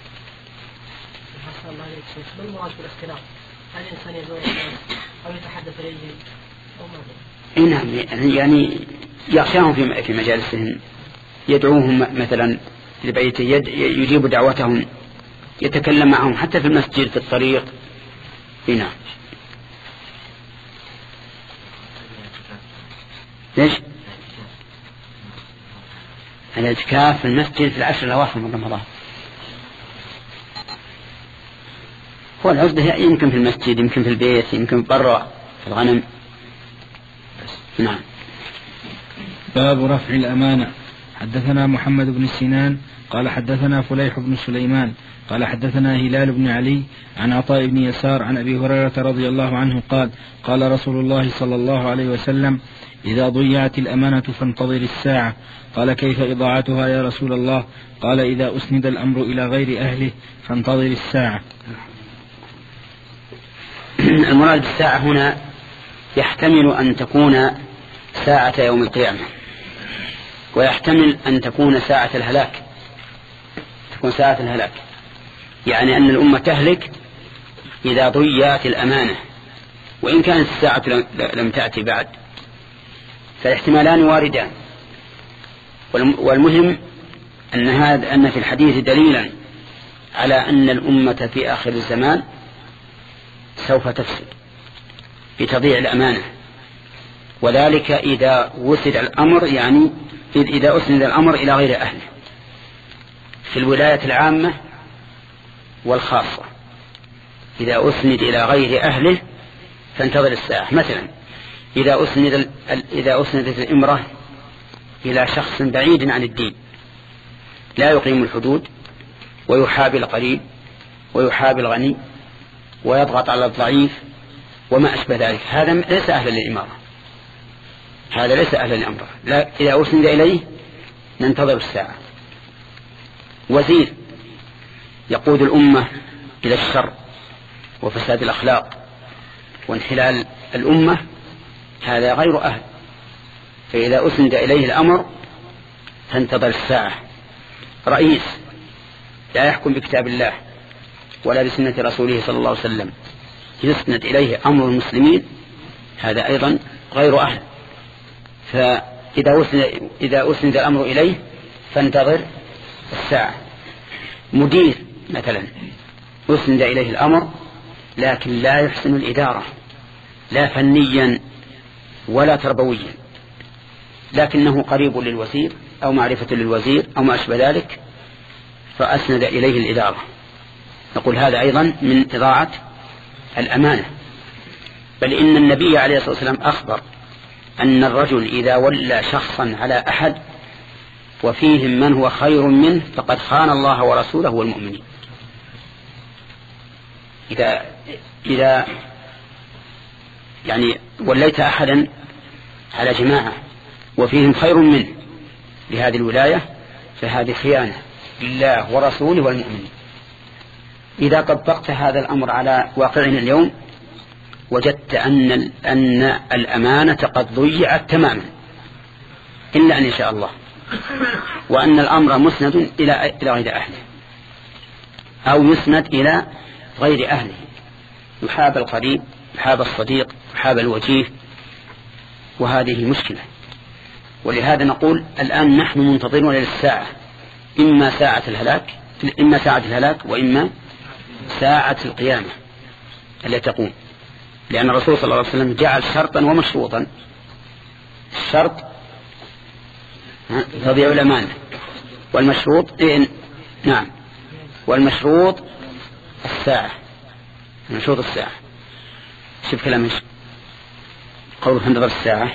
ما المراد بالاختلاط؟ هل الإنسان يزور أو يتحدث إليهم أو ماذا؟ نعم، يعني يخشاهم في في مجالسهم، يدعوهم مثلا لبيته، يجيب دعوتهم، يتكلم معهم حتى في المسجد في الطريق. نعم. ليش؟ الاعتكاف في المسجد في العشر الأواخر من رمضان. هو العزبة يمكن في المسجد، يمكن في البيت، يمكن برا في الغنم. نعم. باب رفع الأمانة. حدثنا محمد بن سنان قال حدثنا فليح بن سليمان قال حدثنا هلال بن علي عن عطاء بن يسار عن أبي هريرة رضي الله عنه قال قال رسول الله صلى الله عليه وسلم إذا ضيعت الأمانة فانتظر الساعة. قال كيف إضاعتها يا رسول الله؟ قال إذا أسند الأمر إلى غير أهله فانتظر الساعة. المراد بالساعة هنا يحتمل أن تكون ساعة يوم القيامة، ويحتمل أن تكون ساعة الهلاك، تكون ساعة الهلاك، يعني أن الأمة تهلك إذا ضيعت الأمانة، وإن كانت الساعة لم تأتي بعد، فالاحتمالان واردان. والمهم أن هذا أن في الحديث دليلا على أن الأمة في آخر الزمان سوف تفسد بتضييع الأمانة، وذلك إذا وسد الأمر، يعني إذا أسند الأمر إلى غير أهله في الولاية العامة والخاصة. إذا أسند إلى غير أهله فانتظر الساعة. مثلا إذا أسند إذا أسندت الإمرة إلى شخص بعيد عن الدين لا يقيم الحدود ويحابي القريب ويحابي الغني ويضغط على الضعيف وما أشبه ذلك، هذا ليس أهلا للإمارة، هذا ليس أهلا للأمر. لا، إذا أسند إليه ننتظر الساعة. وزير يقود الأمة إلى الشر وفساد الأخلاق وانحلال الأمة، هذا غير أهل، فإذا أسند إليه الأمر تنتظر الساعة. رئيس لا يحكم بكتاب الله ولا بسنة رسوله صلى الله عليه وسلم يسند إليه أمر المسلمين، هذا أيضا غير أهل، فإذا أسند, إذا أسند الأمر إليه فانتظر الساعة. مدير مثلا أسند إليه الأمر لكن لا يحسن الإدارة، لا فنيا ولا تربويا، لكنه قريب للوزير أو معرفة للوزير أو ما أشبه ذلك فأسند إليه الإدارة، نقول هذا أيضا من إضاعة الأمانة. بل إن النبي عليه الصلاة والسلام أخبر أن الرجل إذا ولى شخصا على أحد وفيهم من هو خير منه فقد خان الله ورسوله والمؤمنين. إذا إذا يعني وليت أحدا على جماعة وفيهم خير منه لهذه الولاية فهذه خيانة لله ورسوله والمؤمنين. إذا طبقت هذا الأمر على واقعنا اليوم وجدت أن أن الأمانة قد ضيعت تماما إلا أن يشاء الله، وأن الأمر مسند إلى إلى غير أهله أو يسند إلى غير أهله، يحاب القريب يحاب الصديق يحاب الوجيه، وهذه مشكلة. ولهذا نقول الآن نحن منتظرون للساعة، إما ساعة الهلاك إما ساعة الهلاك وإما ساعة القيامة التي تقوم، لأن الرسول صلى الله عليه وسلم جعل شرطا ومشروطا. الشرط تضيع الأمانة، والمشروط إيه؟ نعم، والمشروط الساعة، مشروط الساعة. شوف كلام قوله تنتظر الساعة.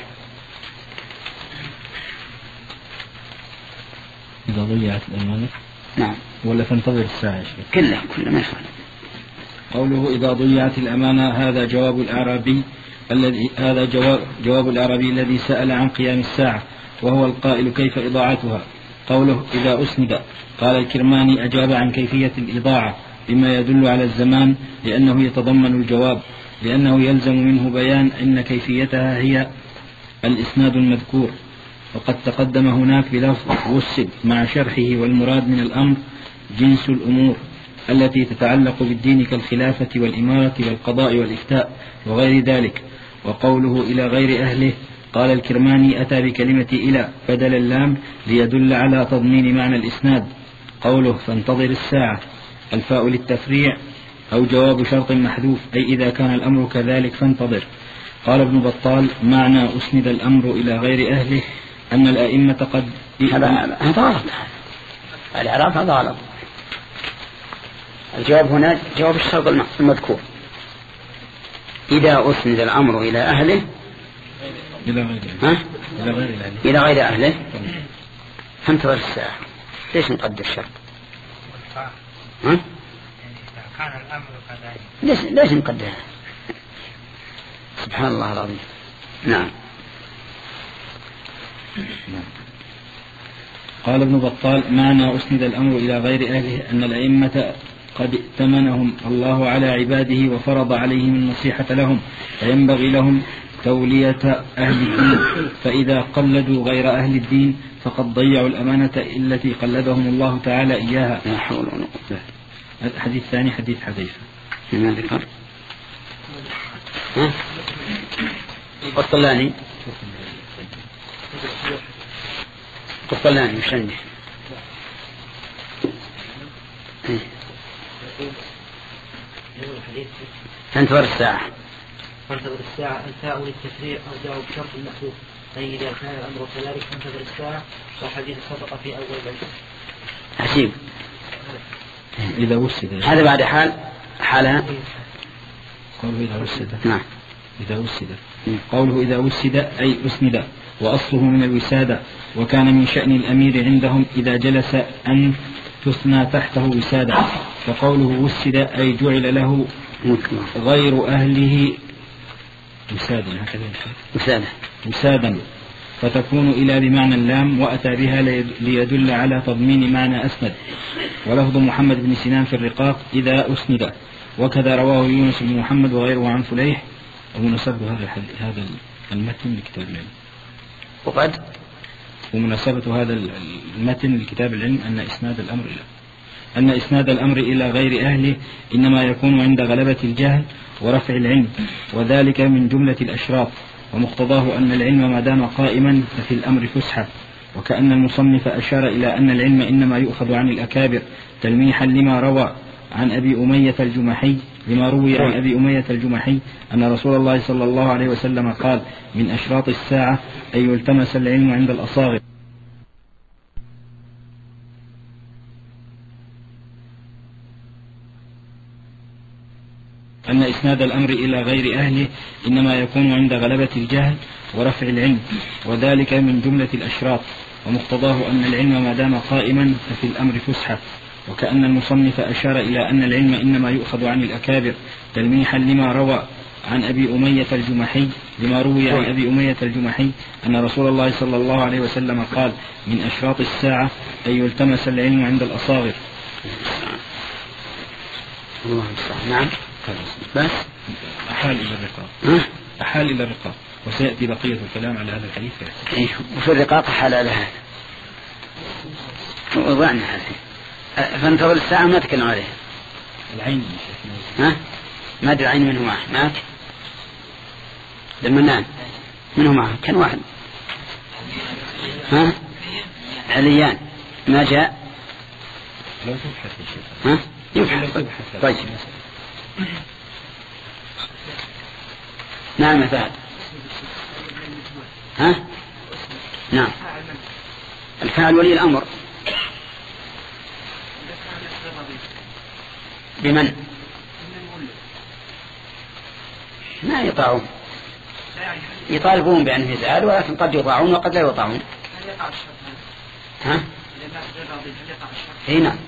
إذا ضيعت الأمانة نعم ولا تنتظر الساعة يا شيخ؟ كله كله ما يخالف. قوله إذا ضيعت الأمانة هذا جواب الأعرابي الذي هذا جواب جواب الأعرابي الذي سأل عن قيام الساعة وهو القائل كيف إضاعتها. قوله إذا أسند قال الكرماني أجاب عن كيفية الإضاعة بما يدل على الزمان لأنه يتضمن الجواب، لأنه يلزم منه بيان أن كيفيتها هي الإسناد المذكور، وقد تقدم هناك بلفظ وسد مع شرحه، والمراد من الأمر جنس الأمور التي تتعلق بالدين كالخلافة والإمارة والقضاء والإفتاء وغير ذلك. وقوله إلى غير أهله قال الكرماني أتى بكلمة إلى بدل اللام ليدل على تضمين معنى الإسناد. قوله فانتظر الساعة الفاء للتفريع أو جواب شرط محذوف، أي إذا كان الأمر كذلك فانتظر. قال ابن بطال معنى أسند الأمر إلى غير أهله أن الأئمة قد هذا غلط، الإعراب هذا غلط. الجواب هنا جواب الشرط المذكور، إذا أسند الأمر إلى أهله إلى غير ها؟ إلى غير أهله إلى غير أهله فانتظر الساعة. ليش نقدر الشرط؟ ها؟ كان الأمر كذلك ليش ليش نقدرها؟ سبحان الله العظيم. نعم. قال ابن بطال معنى أسند الأمر إلى غير أهله أن الأئمة قد ائتمنهم الله على عباده وفرض عليهم النصيحة لهم، فينبغي لهم تولية أهل الدين، فإذا قلدوا غير أهل الدين فقد ضيعوا الأمانة التي قلدهم الله تعالى إياها. لا حول ولا قوة. الحديث الثاني حديث حذيفة. فيما ذكر ها؟ قسطلاني قسطلاني مشنح تنتظر الساعة. فانتظر الساعة الفاء للتفريع أو جاء بشرط المحذوف، أي إذا كان الأمر كذلك فانتظر الساعة، والحديث سبق في أول بيت. عجيب. إذا وسد هذا بعد حال حالها قوله إذا وسد. نعم. إذا وسد قوله إذا وسد أي أسند، وأصله من الوسادة، وكان من شأن الأمير عندهم إذا جلس أن تثنى تحته وسادة، فقوله وسد أي جعل له غير أهله وسادا وسادة وسادا، فتكون إلى بمعنى اللام، وأتى بها ليدل على تضمين معنى أسند. ولفظ محمد بن سنان في الرقاق إذا أسند، وكذا رواه يونس بن محمد وغيره عن فليح. ومناسبة هذا هذا المتن لكتاب العلم وقد ومناسبة هذا المتن لكتاب العلم أن إسناد الأمر إلى أن إسناد الأمر إلى غير أهله إنما يكون عند غلبة الجهل ورفع العلم، وذلك من جملة الأشراط، ومقتضاه أن العلم ما دام قائما ففي الأمر فسحة. وكأن المصنف أشار إلى أن العلم إنما يؤخذ عن الأكابر تلميحا لما روى عن أبي أمية الجمحي لما روي عن أبي أمية الجمحي أن رسول الله صلى الله عليه وسلم قال: من أشراط الساعة أن يلتمس العلم عند الأصاغر. أن إسناد الأمر إلى غير أهله إنما يكون عند غلبة الجهل ورفع العلم، وذلك من جملة الأشراط، ومقتضاه أن العلم ما دام قائما ففي الأمر فسحة. وكأن المصنف أشار إلى أن العلم إنما يؤخذ عن الأكابر تلميحا لما روى عن أبي أمية الجمحي لما روي عن أبي أمية الجمحي أن رسول الله صلى الله عليه وسلم قال: من أشراط الساعة أن يلتمس العلم عند الأصاغر. الله نعم. بس أحال إلى الرقاق أحال إلى الرقاق وسيأتي بقية الكلام على هذا الحديث. إيه وفي الرقاق حال على هذا وضعنا هذا، فانتظر الساعة ما تكلم عليها. العين ها ما أدري العين منه معه معك المنان منه معه كان واحد. ها عليان ما جاء لو تبحث يا شيخ. ها يبحث. طيب نعم مثال. ها نعم الفاعل ولي الأمر بمن ما يطاعون يطالبون بأنه يزال، ولكن قد يطاعون وقد لا يطاعون. ها هنا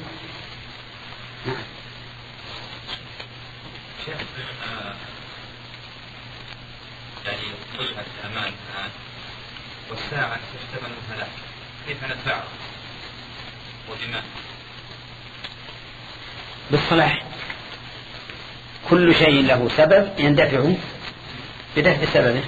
يعني وجهة الأمان الآن والساعة تحتمل الهلاك، كيف ندفعها وبما؟ بالصلاح. كل شيء له سبب يندفع بدفع سببه،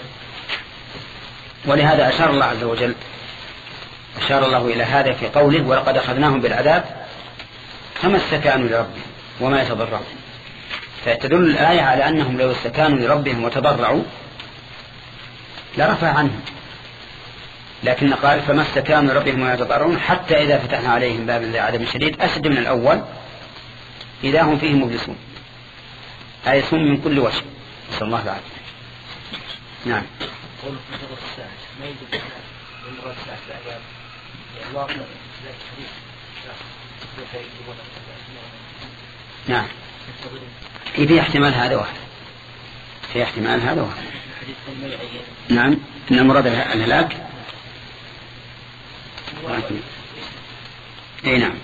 ولهذا أشار الله عز وجل أشار الله إلى هذا في قوله: ولقد أخذناهم بالعذاب فما استكانوا لربهم وما يتضرعون. فتدل الآية على أنهم لو استكانوا لربهم وتضرعوا لرفع عنهم، لكن قال فما استكانوا لربهم وما يتضرعون حتى إذا فتحنا عليهم باب ذي عذاب شديد أشد من الأول إذا هم فيه مبلسون، آيسون من كل وجه. نسأل الله العافية. نعم. قول انتظر الساعة ما يجب أن نرى الساعة الأيام الواقع ذلك حديث نعم. في احتمال هذا واحد في احتمال هذا واحد نعم. إن المراد الهلاك. أي نعم.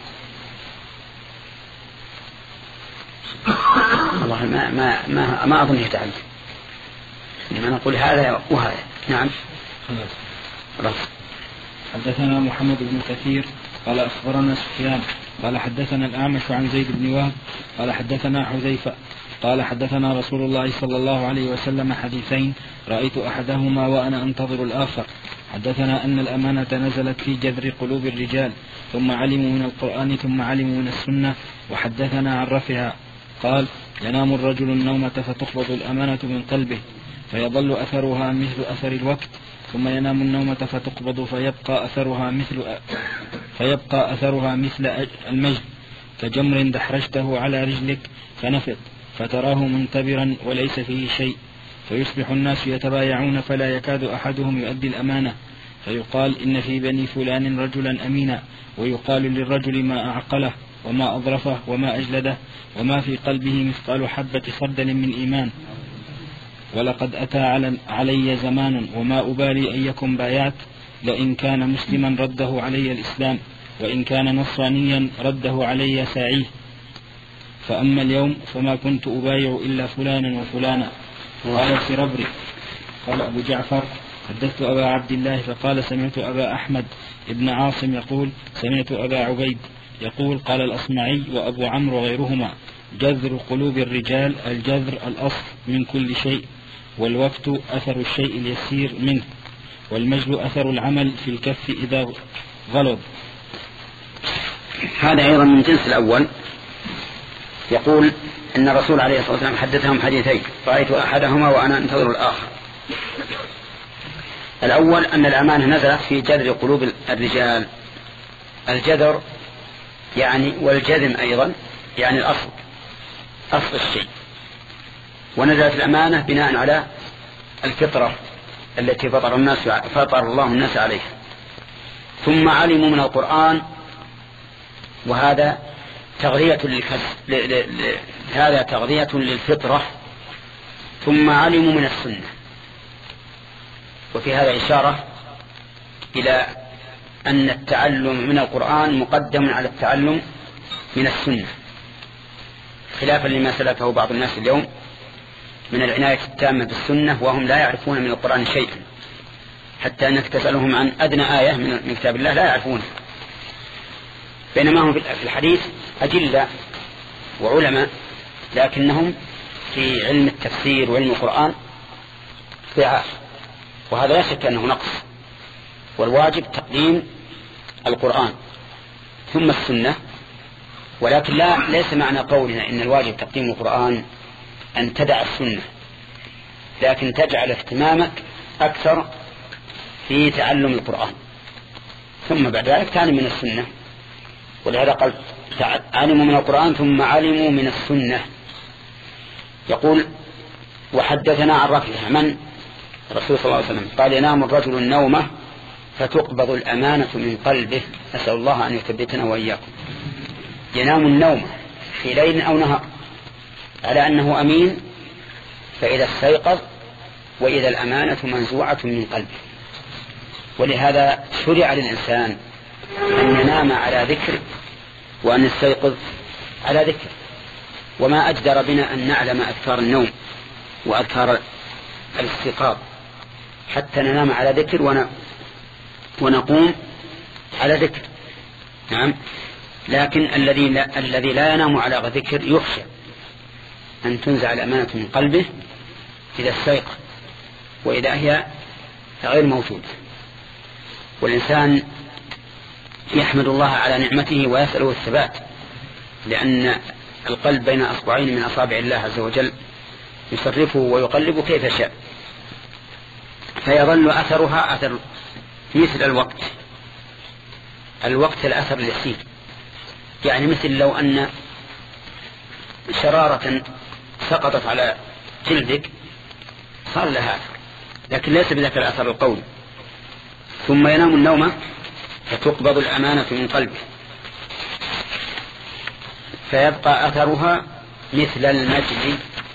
والله ما ما ما, ما أظن يتعلم لما نقول هذا وهذا. نعم. خلاص. حدثنا محمد بن كثير قال أخبرنا سفيان قال حدثنا الأعمش عن زيد بن وهب قال حدثنا حذيفة قال حدثنا رسول الله صلى الله عليه وسلم حديثين رأيت أحدهما وأنا أنتظر الآخر. حدثنا أن الأمانة نزلت في جذر قلوب الرجال ثم علموا من القرآن ثم علموا من السنة. وحدثنا عن رفعها قال: ينام الرجل النومة فتقبض الأمانة من قلبه فيظل أثرها مثل أثر الوقت، ثم ينام النومة فتقبض فيبقى أثرها مثل فيبقى أثرها مثل المجد كجمر دحرجته على رجلك فنفض فتراه منتبرا وليس فيه شيء، فيصبح الناس يتبايعون فلا يكاد أحدهم يؤدي الأمانة، فيقال إن في بني فلان رجلا أمينا، ويقال للرجل ما أعقله وما أظرفه وما أجلده وما في قلبه مثقال حبة خردل من إيمان. ولقد أتى علي زمان وما أبالي أن يكن بايعت، لئن كان مسلما رده علي الإسلام، وإن كان نصرانيا رده علي ساعيه. فأما اليوم فما كنت أبايع إلا فلانا وفلانا. قال السربري قال أبو جعفر حدثت أبا عبد الله فقال سمعت أبا أحمد ابن عاصم يقول سمعت أبا عبيد يقول قال الأصمعي وأبو عمرو غيرهما جذر قلوب الرجال الجذر الأصل من كل شيء، والوقت أثر الشيء اليسير منه، والمجل أثر العمل في الكف إذا غلظ. هذا أيضا من جنس الأول. يقول إن الرسول عليه الصلاة والسلام حدثهم حديثين رأيت أحدهما وأنا أنتظر الآخر. الأول أن الأمانة نزلت في جذر قلوب الرجال، الجذر يعني والجذم أيضا يعني الأصل، أصل الشيء. ونزلت الأمانة بناء على الفطرة التي فطر الناس فطر الله الناس عليها. ثم علموا من القرآن، وهذا تغذية للكسب، هذا تغذية للفطرة. ثم علموا من السنة، وفي هذا إشارة إلى أن التعلم من القرآن مقدم على التعلم من السنة، خلافا لما سلكه بعض الناس اليوم من العناية التامة بالسنة وهم لا يعرفون من القرآن شيئا، حتى أنك تسألهم عن أدنى آية من كتاب الله لا يعرفونها، بينما هم في الحديث أجلة وعلماء لكنهم في علم التفسير وعلم القرآن ضعاف، وهذا لا شك أنه نقص. والواجب تقديم القرآن ثم السنة، ولكن لا ليس معنى قولنا إن الواجب تقديم القرآن أن تدع السنة، لكن تجعل اهتمامك أكثر في تعلم القرآن، ثم بعد ذلك تعلم من السنة. ولهذا قال علموا من القرآن ثم علموا من السنة. يقول وحدثنا عن رفعه من الرسول صلى الله عليه وسلم قال ينام الرجل النومة فتقبض الأمانة من قلبه، أسأل الله أن يثبتنا وإياكم. ينام النوم في ليل أو نهار على أنه أمين، فإذا استيقظ وإذا الأمانة منزوعة من قلبه. ولهذا شرع للإنسان أن ينام على ذكر وأن يستيقظ على ذكر، وما أجدر بنا أن نعلم أذكار النوم وأذكار الاستيقاظ حتى ننام على ذكر ونقوم على ذكر. نعم، لكن الذي لا, الذي لا ينام على ذكر يخشى أن تنزع الأمانة من قلبه إذا استيقظ وإذا هي غير موجودة. والإنسان يحمد الله على نعمته ويسأله الثبات، لأن القلب بين أصبعين من أصابع الله عز وجل يصرفه ويقلب كيف شاء، فيظل أثرها أثر مثل الوقت الوقت الأثر اليسير، يعني مثل لو أن شرارة سقطت على جلدك صار لها أثر، لكن ليس بذلك الأثر القوي. ثم ينام النوم فتقبض الأمانة من قلبه فيبقى أثرها مثل المجد،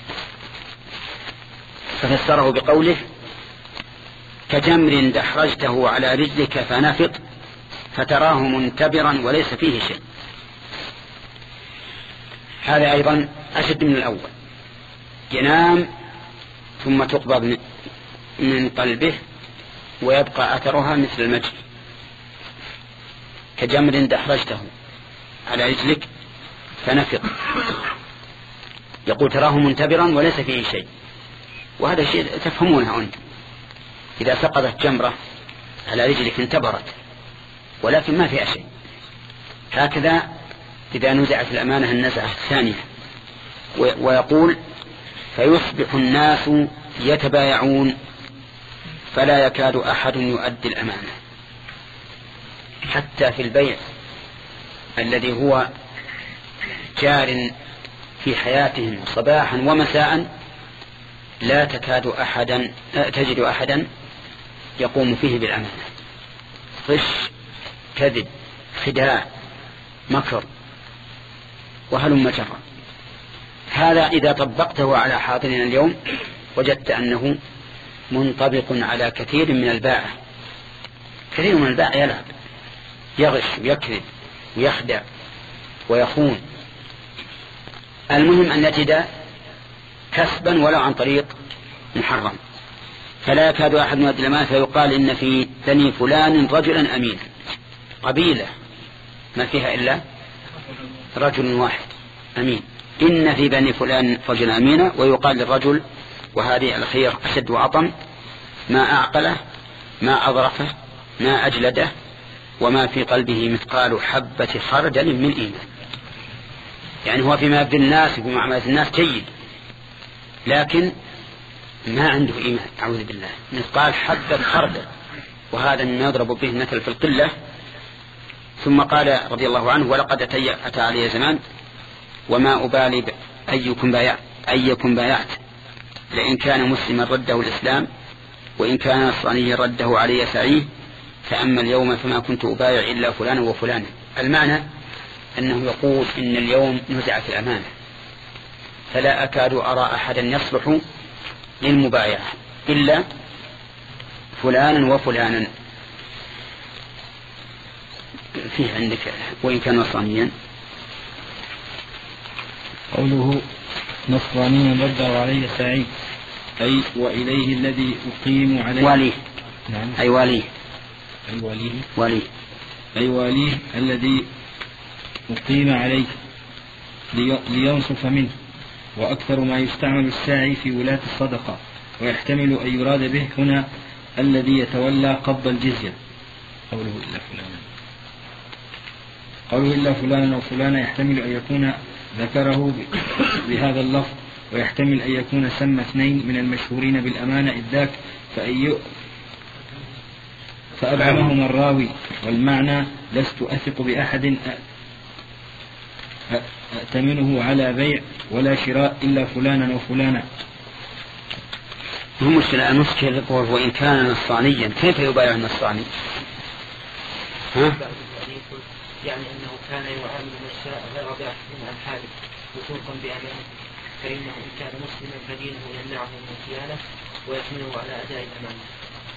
ففسره بقوله كجمر دحرجته على رجلك فنفط فتراه منتبرا وليس فيه شيء. هذا أيضا أشد من الأول، ينام ثم تقبض من قلبه ويبقى أثرها مثل المجد. كجمر دحرجته على رجلك فنفط، يقول تراه منتبرا وليس فيه شيء، وهذا شيء تفهمونه أنت. إذا سقطت جمرة على رجلك انتبرت ولكن ما فيها شيء، هكذا إذا نزعت الأمانة النزعة الثانية. ويقول فيصبح الناس يتبايعون فلا يكاد أحد يؤدي الأمانة، حتى في البيع الذي هو جار في حياتهم صباحا ومساء لا تكاد أحدا تجد أحدا يقوم فيه بالأمانة. غش، كذب، خداع، مكر، وهلم جرى. هذا إذا طبقته على حاضرنا اليوم وجدت أنه منطبق على كثير من الباعة. كثير من الباعة يلعب، يغش ويكذب ويخدع ويخون. المهم أن نجد كسبا ولو عن طريق محرم. فلا يكاد أحد يؤدي الأمانة فيقال إن في بني فلان رجلا أمين، قبيلة ما فيها إلا رجل واحد أمين، إن في بني فلان رجلا أمينا، ويقال للرجل وهذه الخير أشد وأطم: ما أعقله، ما أظرفه، ما أجلده، وما في قلبه مثقال حبة خردل من إيمان. يعني هو فيما يبدو الناس وفي معاملة الناس جيد، لكن ما عنده إيمان، أعوذ بالله، مثقال حبة خردل. وهذا مما يضرب به المثل في القلة. ثم قال رضي الله عنه: ولقد أتى علي زمان وما أبالي أيكم بايعت أيكم بايعت لئن كان مسلما رده الإسلام وإن كان نصرانيا رده علي سعيه، فأما اليوم فما كنت أبايع إلا فلانا وفلانا. المعنى أنه يقول إن اليوم نزعت الأمانة، فلا أكاد أرى أحدا يصلح للمبايعة إلا فلانا وفلانا. فيه عندك وإن كان نصرانيا، قوله نصرانيا رده علي سعيه أي وإليه الذي أقيم عليه واليه. نعم. أي واليه أي واليه واليه أي واليه الذي أقيم عليه لينصف منه. وأكثر ما يستعمل الساعي في ولاة الصدقة، ويحتمل أن يراد به هنا الذي يتولى قبض الجزية. قوله إلا فلانا قوله إلا فلانا وفلانا يحتمل أن يكون ذكره بهذا اللفظ، ويحتمل أن يكون سمى اثنين من المشهورين بالأمانة إذ ذاك فأي فأبعمهما الراوي. والمعنى لست أثق بأحد أأتمنه على بيع ولا شراء إلا فلانا وفلانا. المشكلة المشكلة وإن كان نصرانيا كيف يبايع النصراني؟ ها؟ يعني أنه كان يعامل الشراء غير ضعف عن حاله وثوقا بأمانه، فإنه إن كان مسلما فدينه يمنعه من الخيانة ويحمله على أداء الأمانة.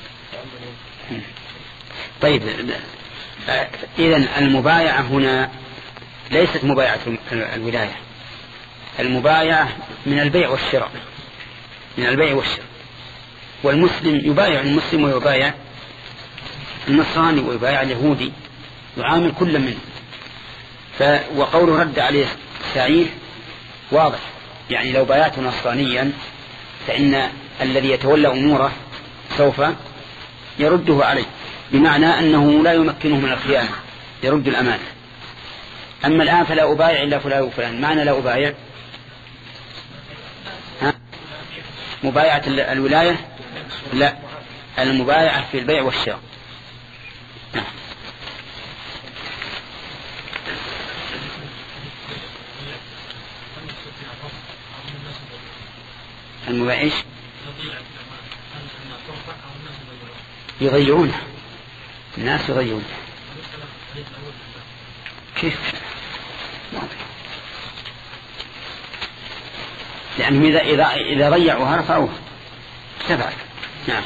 طيب، إذن المبايعة هنا ليست مبايعة الولاية، المبايعة من البيع والشراء، من البيع والشراء. والمسلم يبايع المسلم ويبايع النصراني ويبايع اليهودي، يعامل كل منه. ف وقوله رد عليه سعيه واضح، يعني لو بايعت نصرانيا فإن الذي يتولى أموره سوف يرده عليه، بمعنى أنه لا يمكنه من الخيانة، يرد الأمانة. أما الآن فلا أبايع إلا فلان وفلان، معنى لا أبايع ها؟ مبايعة الولاية لا، المبايعة في البيع والشراء. المبايع يضيعونه، الناس يضيعونه. كيف؟ لأنهم إذا إذا إذا ضيعوها رفعوها تبعك. نعم.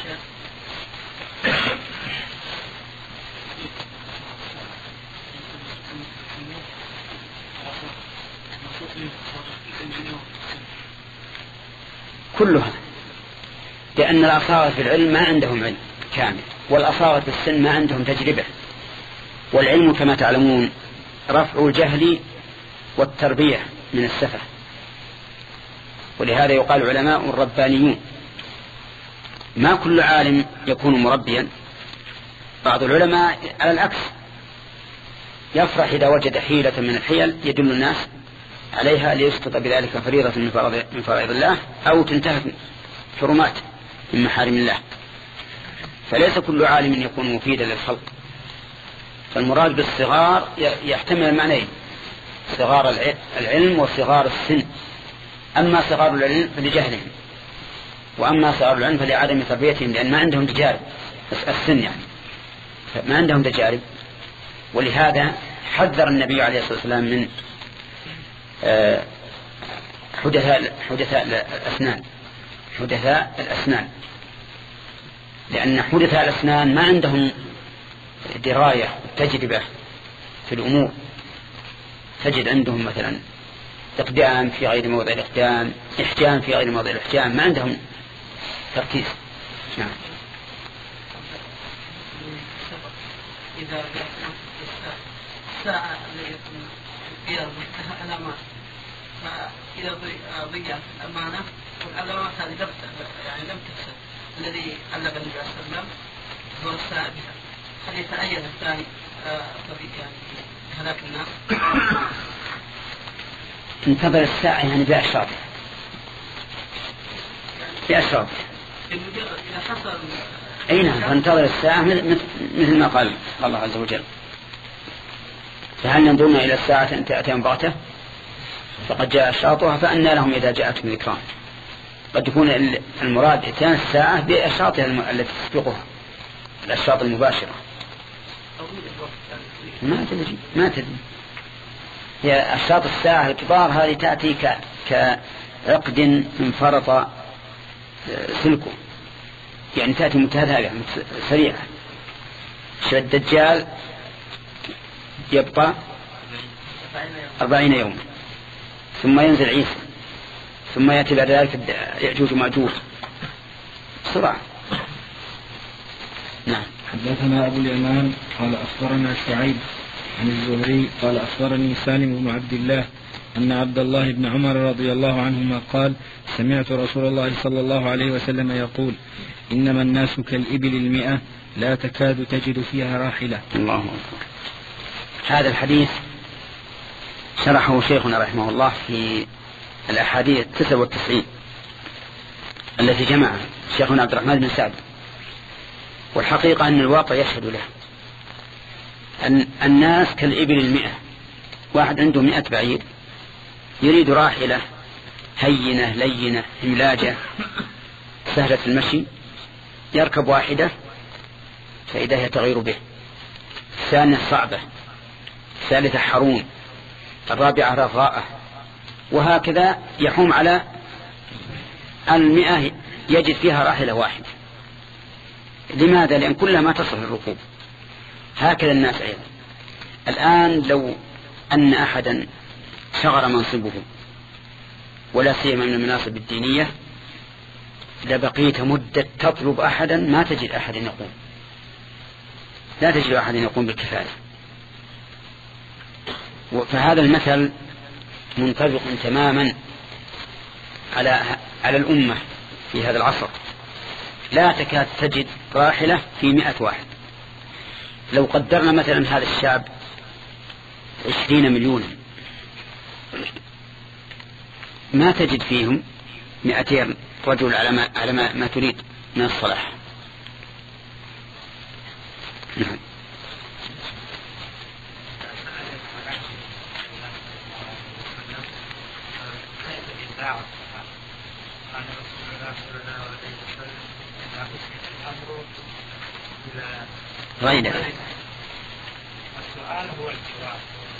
كلها، لأن الأصاغة في العلم ما عندهم علم كامل، والأصاغة في السن ما عندهم تجربة. والعلم كما تعلمون رفع الجهل والتربية من السفة، ولهذا يقال علماء الربانيون. ما كل عالم يكون مربيا، بعض العلماء على العكس يفرح إذا وجد حيلة من الحيل يدل الناس عليها ليسقط بذلك فريضة من فرائض الله أو تنتهك حرمات من محارم الله. فليس كل عالم يكون مفيدا للخلق. فالمراد بالصغار يحتمل المعنيين، صغار العلم وصغار السن. أما صغار العلم فلجهلهم، وأما صغار العلم فلعدم تربيتهم لأن ما عندهم تجارب السن يعني ما عندهم تجارب. ولهذا حذر النبي عليه الصلاة والسلام من حدثاء حدثاء الأسنان حدثاء الأسنان لأن حدثاء الأسنان ما عندهم دراية وتجربة في الأمور. تجد عندهم مثلا إقدام في غير موضع الإقدام، إحجام في غير موضع الإحجام، ما عندهم تركيز. نعم. إذا الساعة التي يكون فيها علامات فإذا ضيعت الأمانة والعلامات هذه لم يعني لم تحسب الذي علق النبي صلى الله عليه وسلم هو الساعة بها، هل يتعين الثاني يعني هلاك الناس؟ انتظر الساعة يعني بأشراط بأشراط إذا حصل أي نعم فانتظر الساعة مثل ما قال الله عز وجل. فهل ننظرون إلى الساعة أن تأتيهم بغتة فقد جاء أشراطها فأنى لهم إذا جاءتهم الإكرام. قد يكون المراد إتيان الساعة بأشراطها التي تسبقها الأشراط المباشرة. ما تدري ما تدري هي أشراط الساعة الكبار هذه تأتي كعقد انفرط سلكه يعني تأتي متهالة سريعة. الدجال يبقى أربعين يوما ثم ينزل عيسى ثم يأتي بعد ذلك يأجوج ومأجوج بسرعة. نعم. حدثنا أبو اليمان قال أخبرنا شعيب عن الزهري قال أخبرني سالم بن عبد الله أن عبد الله بن عمر رضي الله عنهما قال سمعت رسول الله صلى الله عليه وسلم يقول إنما الناس كالإبل المئة لا تكاد تجد فيها راحلة. الله أكبر. هذا الحديث شرحه شيخنا رحمه الله في الأحاديث التسعة والتسعين التي جمعها شيخنا عبد الرحمن بن سعد. والحقيقة أن الواقع يشهد له. أن الناس كالإبل المئة، واحد عنده مئة بعير يريد راحلة هينة لينة هملاجة سهلة المشي، يركب واحدة فإذا هي تغير به، الثانية صعبة، الثالثة حرون، الرابعة رغاءة، وهكذا يحوم على المئة يجد فيها راحلة واحدة. لماذا؟ لأن كلها ما تصل الركوب. هكذا الناس أيضا. الآن لو أن أحدا شغر منصبه ولا سيما من المناصب الدينية لبقيت مدة تطلب أحدا ما تجد أحد يقوم، لا تجد أحد يقوم بالكفاية. فهذا المثل منطبق تماما على على الأمة في هذا العصر. لا تكاد تجد راحلة في مئة واحد. لو قدرنا مثلا هذا الشعب عشرين مليون ما تجد فيهم مئتين رجل على ما, على ما, ما تريد من الصلاح. نعم. غيره. السؤال هو الجواب.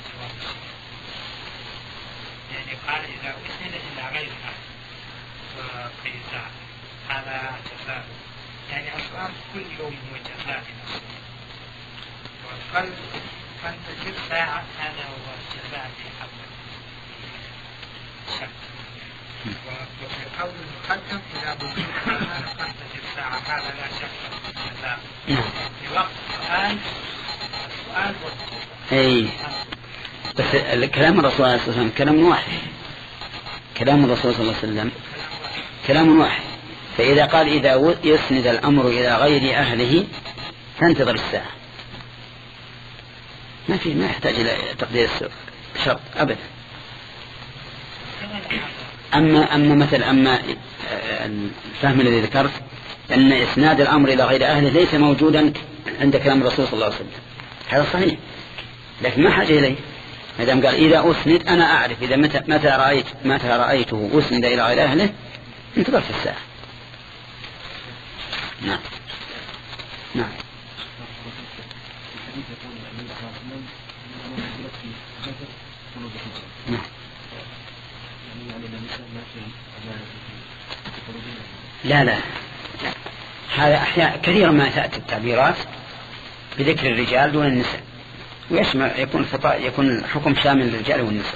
يعني قال إذا أسند إلى غيرها فقيسا هذا جزاء. يعني السؤال كل يوم هو جزاء. والقلب فانتجر ساعة هذا هو الجزاء في حق الشك. وفي قول المقدم إذا بقيت فانتجر ساعة هذا لا شك جزاء. في وقت السؤال السؤال أي بس كلام الرسول صلى الله عليه وسلم كلام واحد. كلام الرسول صلى الله عليه وسلم كلام واحد. فإذا قال إذا يسند الأمر إلى غير أهله تنتظر الساعة، ما في ما يحتاج إلى تقدير الشرط أبدا. أما أما مثل أما الفهم الذي ذكرت أن إسناد الأمر إلى غير أهله ليس موجودا عند كلام الرسول صلى الله عليه وسلم، هذا صحيح، لكن ما حاجة إليه. ما دام قال إذا أسند أنا أعرف إذا متى متى رأيت متى رأيته أسند إلى غير أهله انتظر في الساعة. نعم نعم نعم لا لا هذا أحيانا كثيرا ما تأتي التعبيرات بذكر الرجال دون النساء، ويشمل يكون يكون حكم شامل للرجال والنساء.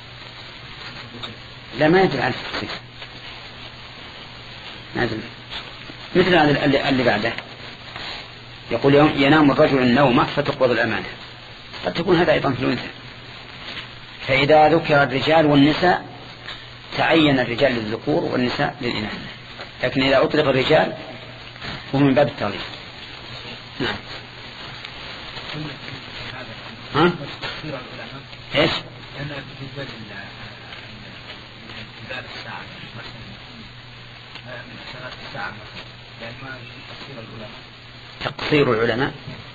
لا ما يدل على التخصيص، نازل مثل هذا اللي بعده يقول ينام الرجل النومة فتقبض الأمانة، قد تكون هذا أيضا في الأنثى. فإذا ذكر الرجال والنساء تعين الرجال للذكور والنساء للإناث، لكن إذا أطلق الرجال هو من باب التغليب. نعم. ها؟ ايش؟ تقصير العلماء،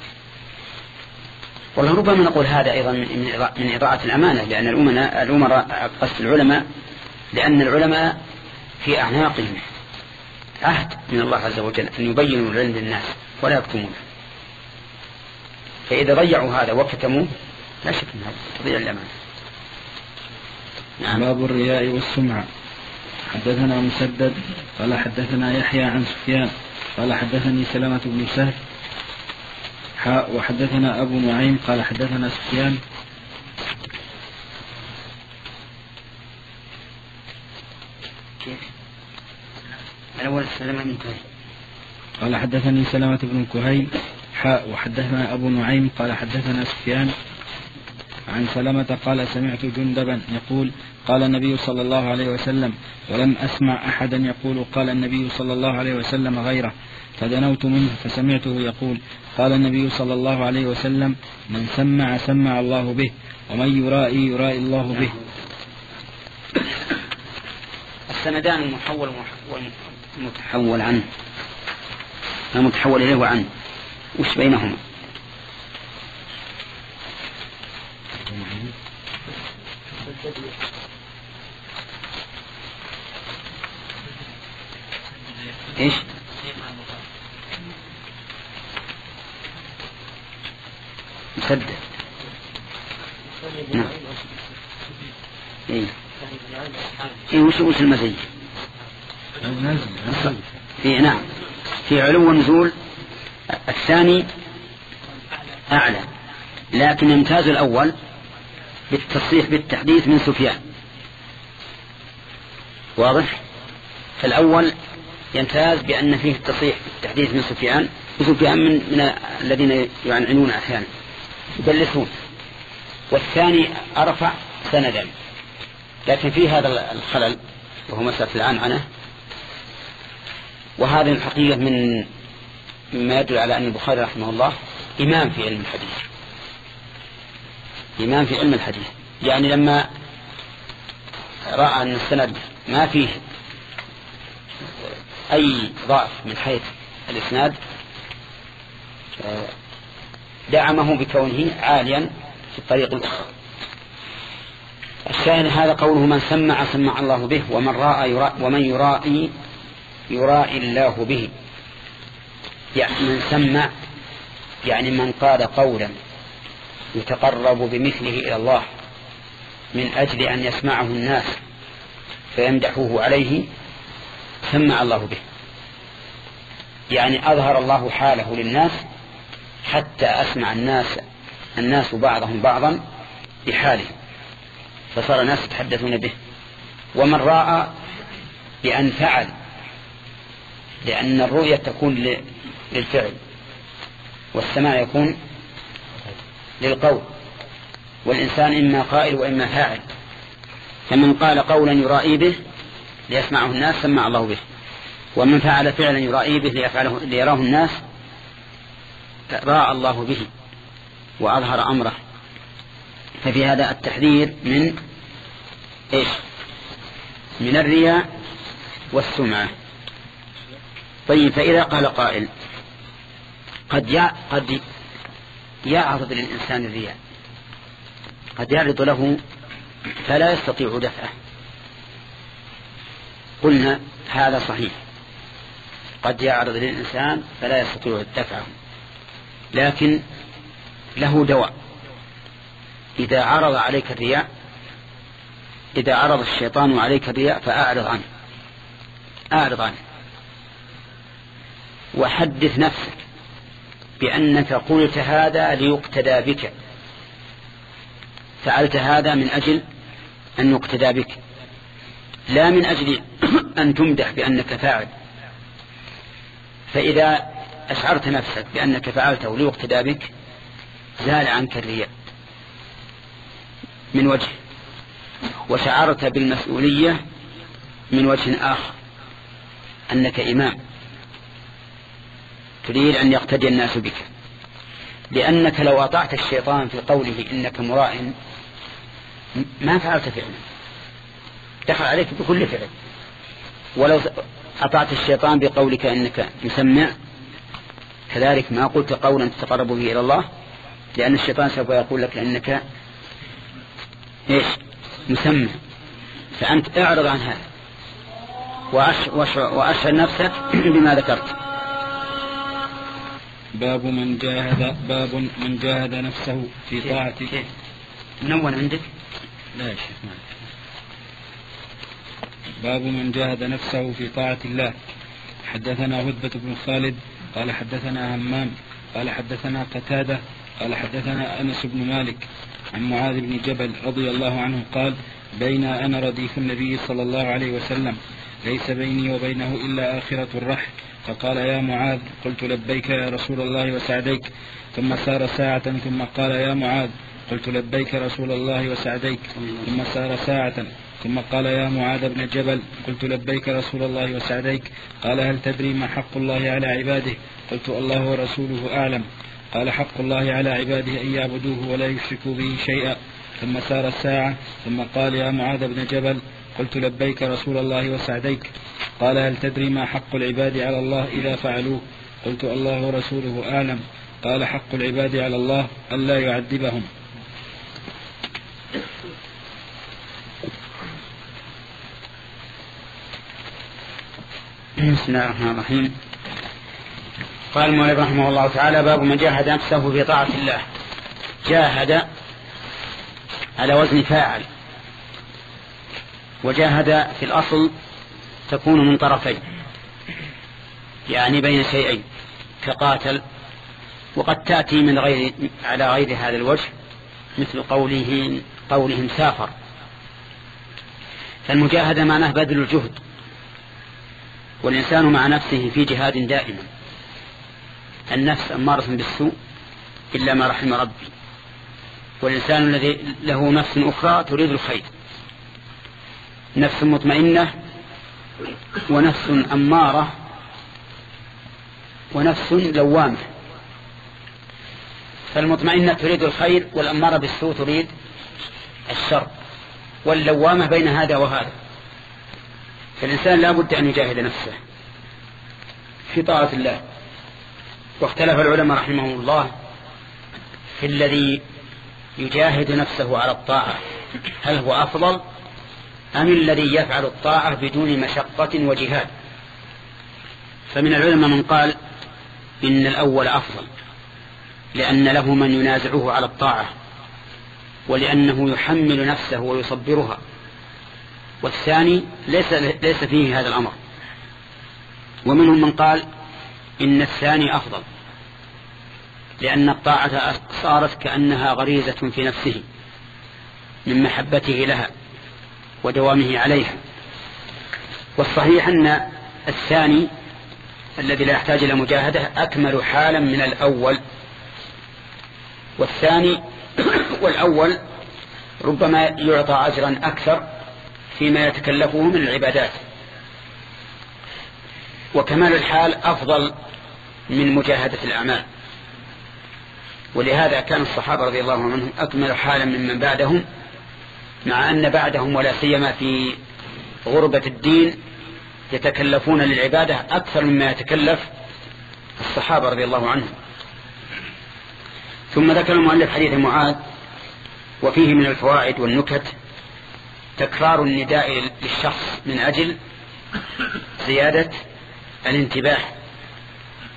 والله ربما نقول هذا أيضا من إضاعة الأمانة، لأن الأمراء الأمراء قصد العلماء، لأن العلماء في أعناقهم عهد من الله عز وجل أن يبينوا العلم للناس ولا يكتمونه، فإذا ضيعوا هذا وكتموه لا شك أن هذا تضيع الأمانة. نعم. باب الرياء والسمعة. حدثنا مسدد قال حدثنا يحيى عن سفيان قال حدثني سلامة بن سهل حاء وحدثنا أبو نعيم قال حدثنا سفيان الأول سلامة بن كهيل قال حدثني سلامة بن كهيل حاء وحدثنا أبو نعيم قال حدثنا سفيان عن سلمة قال سمعت جندبا يقول قال النبي صلى الله عليه وسلم ولم أسمع أحدا يقول قال النبي صلى الله عليه وسلم غيره، فدنوت منه فسمعته يقول قال النبي صلى الله عليه وسلم من سمع سمع الله به ومن يرائي يرائي الله به. السندان المحول والمتحول عنه، المتحول إليه وعنه وش بينهما؟ ايش؟ مسدد. نعم. ايه ايه وش وش المزية؟ في نعم في علو ونزول، الثاني أعلى، لكن يمتاز الأول بالتصريح بالتحديث من سفيان، واضح؟ فالأول يمتاز بأن فيه التصريح بالتحديث من سفيان، وسفيان من, من الذين يعنعنون أحيانا يدلسون، والثاني أرفع سندا، لكن في هذا الخلل وهو مسألة العنعنة، وهذه الحقيقة من مما يدل على أن البخاري رحمه الله إمام في علم الحديث، إمام في علم الحديث، يعني لما رأى أن السند ما فيه أي ضعف من حيث الإسناد دعمه بكونه عاليا في الطريق الأخرى. الشاهد هذا قوله من سمع سمع الله به ومن رأى يرى ومن يرائي يرائي الله به، يعني من سمع يعني من قال قولا يتقرب بمثله إلى الله من أجل أن يسمعه الناس فيمدحوه عليه سمع الله به، يعني أظهر الله حاله للناس حتى أسمع الناس الناس بعضهم بعضا بحاله، فصار الناس يتحدثون به. ومن رأى بأن فعل، لأن الرؤية تكون للفعل والسماع يكون للقول، والإنسان إما قائل وإما فاعل، فمن قال قولا يرائي به ليسمعه الناس سمع الله به، ومن فعل فعلا يرائي به ليفعله ليراه الناس رأى الله به وأظهر أمره. ففي هذا التحذير من إيش؟ من الرياء والسمعة. طيب، فإذا قال قائل قد يع... قد يعرض للإنسان الرياء، قد يعرض له فلا يستطيع دفعه، قلنا هذا صحيح، قد يعرض للإنسان فلا يستطيع الدفع، لكن له دواء. إذا عرض عليك الرياء، إذا عرض الشيطان عليك الرياء فأعرض عنه، أعرض عنه وحدث نفسك بأنك قلت هذا ليقتدى بك، فعلت هذا من أجل أن يقتدى بك، لا من أجل أن تمدح بأنك فاعل. فإذا أشعرت نفسك بأنك فعلته ليقتدى بك زال عنك الرياء من وجه، وشعرت بالمسؤولية من وجه آخر، أنك إمام تريد أن يقتدي الناس بك، لأنك لو أطعت الشيطان في قوله إنك مراء ما فعلت فعلا، دخل عليك بكل فعل. ولو أطعت الشيطان بقولك إنك مسمع كذلك ما قلت قولا تتقرب به إلى الله، لأن الشيطان سوف يقول لك إنك إيش مسمع. فأنت اعرض عن هذا وأشعر نفسك بما ذكرت. باب من جاهد باب من جاهد نفسه في طاعته. منون عندك؟ لا يا شيخ. باب من جاهد نفسه في طاعة الله. حدثنا هدبة بن خالد قال حدثنا همام قال حدثنا قتادة قال حدثنا أنس بن مالك عن معاذ بن جبل رضي الله عنه قال بين أنا رديف النبي صلى الله عليه وسلم ليس بيني وبينه إلا آخرة الرحل، فقال يا معاذ، قلت لبيك يا رسول الله وسعديك، ثم سار ساعة ثم قال يا معاذ، قلت لبيك رسول الله وسعديك، ثم سار ساعة ثم قال يا معاذ بن جبل، قلت لبيك رسول الله وسعديك، قال هل تدري ما حق الله على عباده؟ قلت الله ورسوله أعلم. قال حق الله على عباده أن يعبدوه ولا يشركوا به شيئا. ثم سار الساعة ثم قال يا معاذ بن جبل، قلت لبيك رسول الله وسعديك، قال هل تدري ما حق العباد على الله إذا فعلوه؟ قلت الله ورسوله أعلم. قال حق العباد على الله ألا يعذبهم. بسم الله الرحمن الرحيم. قال المؤلف رحمه الله تعالى باب من جاهد نفسه في طاعة الله. جاهد على وزن فاعل، وجاهد في الأصل تكون من طرفين، يعني بين شيئين كقاتل، وقد تأتي من غير على غير هذا الوجه مثل قوله قولهم سافر. فالمجاهدة معناه بذل الجهد، والإنسان مع نفسه في جهاد دائما. النفس أمارة بالسوء إلا ما رحم ربي، والإنسان الذي له نفس أخرى تريد الخير، نفس مطمئنة ونفس أمارة ونفس لوامة. فالمطمئنة تريد الخير، والأمارة بالسوء تريد الشر، واللوامة بين هذا وهذا. فالإنسان لا بد أن يجاهد نفسه في طاعة الله. واختلف العلماء رحمهم الله في الذي يجاهد نفسه على الطاعة، هل هو أفضل أم الذي يفعل الطاعة بدون مشقة وجهاد؟ فمن العلماء من قال إن الأول أفضل، لأن له من ينازعه على الطاعة، ولأنه يحمل نفسه ويصبرها. والثاني ليس, ليس فيه هذا الأمر. ومنهم من قال إن الثاني أفضل، لأن الطاعة صارت كأنها غريزة في نفسه من محبته لها ودوامه عليها. والصحيح أن الثاني الذي لا يحتاج إلى مجاهدة أكمل حالا من الأول. والثاني والأول ربما يعطى أجرا أكثر فيما يتكلفه من العبادات، وكمال الحال أفضل من مجاهدة الأعمال. ولهذا كان الصحابة رضي الله عنهم أكمل حالا ممن بعدهم، مع أن بعدهم ولا سيما في غربة الدين يتكلفون للعبادة أكثر مما يتكلف الصحابة رضي الله عنهم. ثم ذكر المؤلف حديث معاذ، وفيه من الفوائد والنكت تكرار النداء للشخص من أجل زيادة الانتباه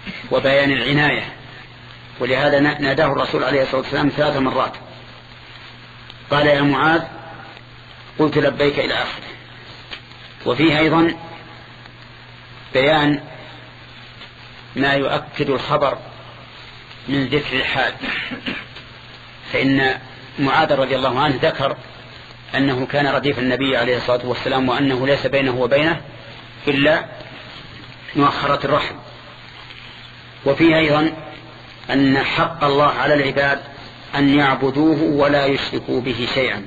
وبيان العناية، ولهذا ناداه الرسول عليه الصلاة والسلام ثلاث مرات، قال يا معاذ، قلت لبيك إلى آخره. وفيه أيضا بيان ما يؤكد الخبر من ذكر الحال، فإن معاذ رضي الله عنه ذكر أنه كان رديف النبي عليه الصلاة والسلام، وأنه ليس بينه وبينه إلا مؤخرة الرحم. وفيه أيضا أن حق الله على العباد أن يعبدوه ولا يشركوا به شيئا،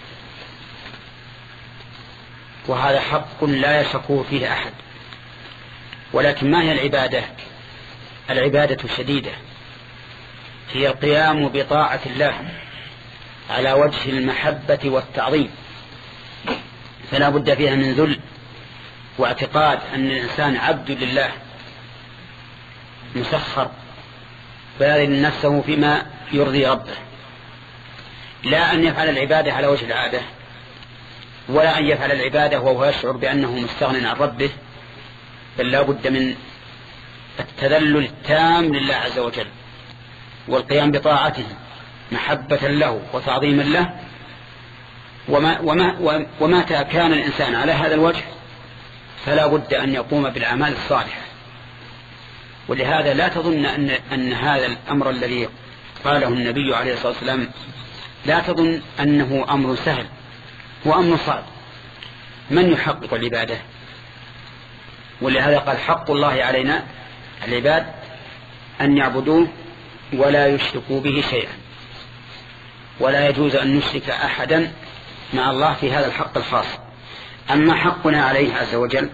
وهذا حق لا يشكو فيه أحد. ولكن ما هي العبادة؟ العبادة شديدة، هي القيام بطاعة الله على وجه المحبة والتعظيم، فلا بد فيها من ذل واعتقاد أن الإنسان عبد لله مسخر باذل نفسه فيما يرضي ربه، لا أن يفعل العبادة على وجه العادة، ولا أن يفعل العبادة وهو يشعر بأنه مستغن عن ربه، بل لا بد من التذلل التام لله عز وجل والقيام بطاعته محبة له وتعظيما له. وما وما ومتى كان الإنسان على هذا الوجه فلا بد أن يقوم بالأعمال الصالحة. ولهذا لا تظن أن, أن هذا الأمر الذي قاله النبي عليه الصلاة والسلام لا تظن أنه أمر سهل، هو أمر صعب. من يحقق العبادة؟ ولهذا قال حق الله علينا العباد أن يعبدوه ولا يشركوا به شيئا، ولا يجوز أن نشرك أحدا مع الله في هذا الحق الخاص. أما حقنا عليه عز وجل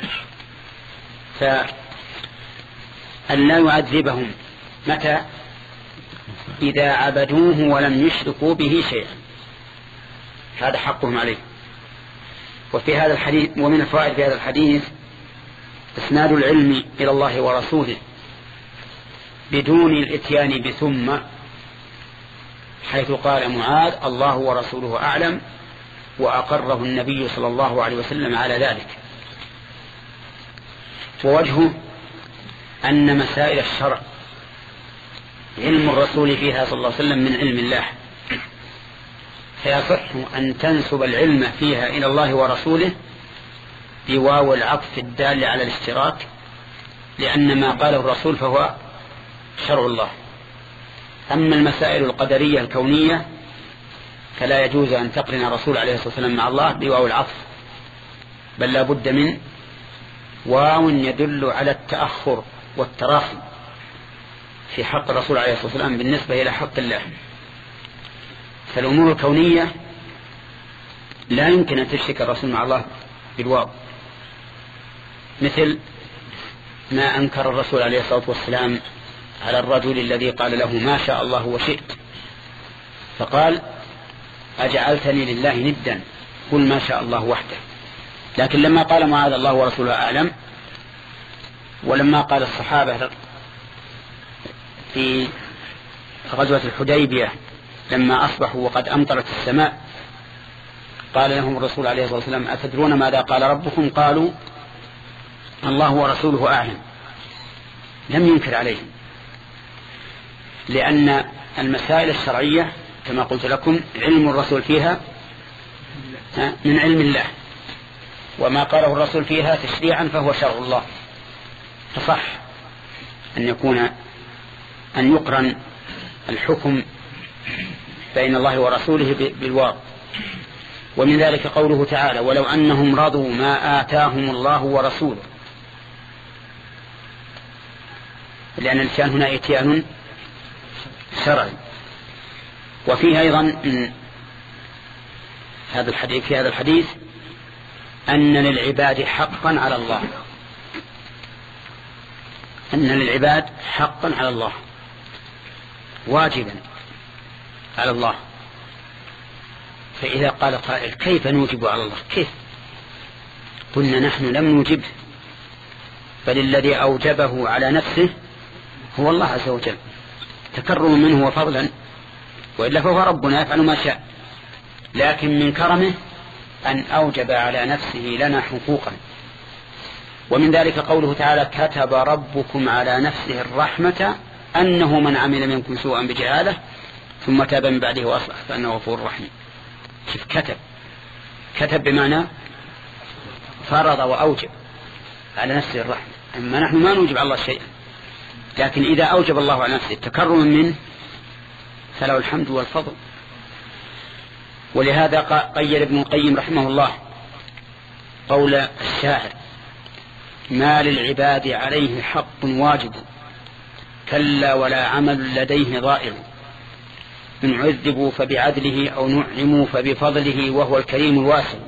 فأن لا يعذبهم متى؟ إذا عبدوه ولم يشركوا به شيئا، هذا حقهم عليه. وفي هذا الحديث ومن الفوائد في هذا الحديث إسناد العلم إلى الله ورسوله بدون الاتيان بثم، حيث قال معاذ الله ورسوله أعلم، وأقره النبي صلى الله عليه وسلم على ذلك. ووجهه أن مسائل الشرع علم الرسول فيها صلى الله عليه وسلم من علم الله، فيصح أن تنسب العلم فيها إلى الله ورسوله بواو العطف الدال على الاشتراك، لأن ما قاله الرسول فهو شرع الله. أما المسائل القدرية الكونية فلا يجوز أن تقرن الرسول عليه الصلاة والسلام مع الله بواو العطف، بل لا بد من واو يدل على التأخر والتراخي في حق الرسول عليه الصلاة والسلام بالنسبة إلى حق الله. فالأمور الكونية لا يمكن أن تشرك الرسول مع الله بالواو، مثل ما أنكر الرسول عليه الصلاة والسلام على الرجل الذي قال له ما شاء الله وشئت، فقال أجعلتني لله ندا قل ما شاء الله وحده. لكن لما قال معاذ الله ورسوله أعلم، ولما قال الصحابة في غزوة الحديبية لما أصبحوا وقد أمطرت السماء قال لهم الرسول عليه الصلاة والسلام أتدرون ماذا قال ربكم؟ قالوا الله ورسوله أعلم، لم ينكر عليهم، لأن المسائل الشرعية كما قلت لكم علم الرسول فيها من علم الله، وما قاله الرسول فيها تشريعا فهو شرع الله، فصح أن يكون أن يقرن الحكم بين الله ورسوله بالواو. ومن ذلك قوله تعالى ولو أنهم رضوا ما آتاهم الله ورسوله، لأن الإتيان هنا إتيان شرعي. وفيه أيضا من هذا الحديث في هذا الحديث أن للعباد حقا على الله، أن للعباد حقا على الله واجبا على الله. فإذا قال قائل كيف نوجب على الله؟ كيف؟ قلنا نحن لم نوجبه، بل الذي أوجبه على نفسه هو الله عز وجل تكرم منه وفضلا، وإلا فهو ربنا يفعل ما شاء، لكن من كرمه أن أوجب على نفسه لنا حقوقا ومن ذلك قوله تعالى كتب ربكم على نفسه الرحمة أنه من عمل منكم سوءا بجهالة ثم تاب من بعده وأصلح فأنه غفور رحيم. كيف كتب؟ كتب بمعنى فرض وأوجب على نفسه الرحمة. أما نحن ما نوجب على الله شيئا، لكن إذا أوجب الله على نفسه تكرما منه فله الحمد والفضل. ولهذا قيد ابن القيم رحمه الله قول الشاعر ما للعباد عليه حق واجب كلا ولا عمل لديه ضائع إن عذبوا فبعدله أو نعموا فبفضله وهو الكريم الواسع.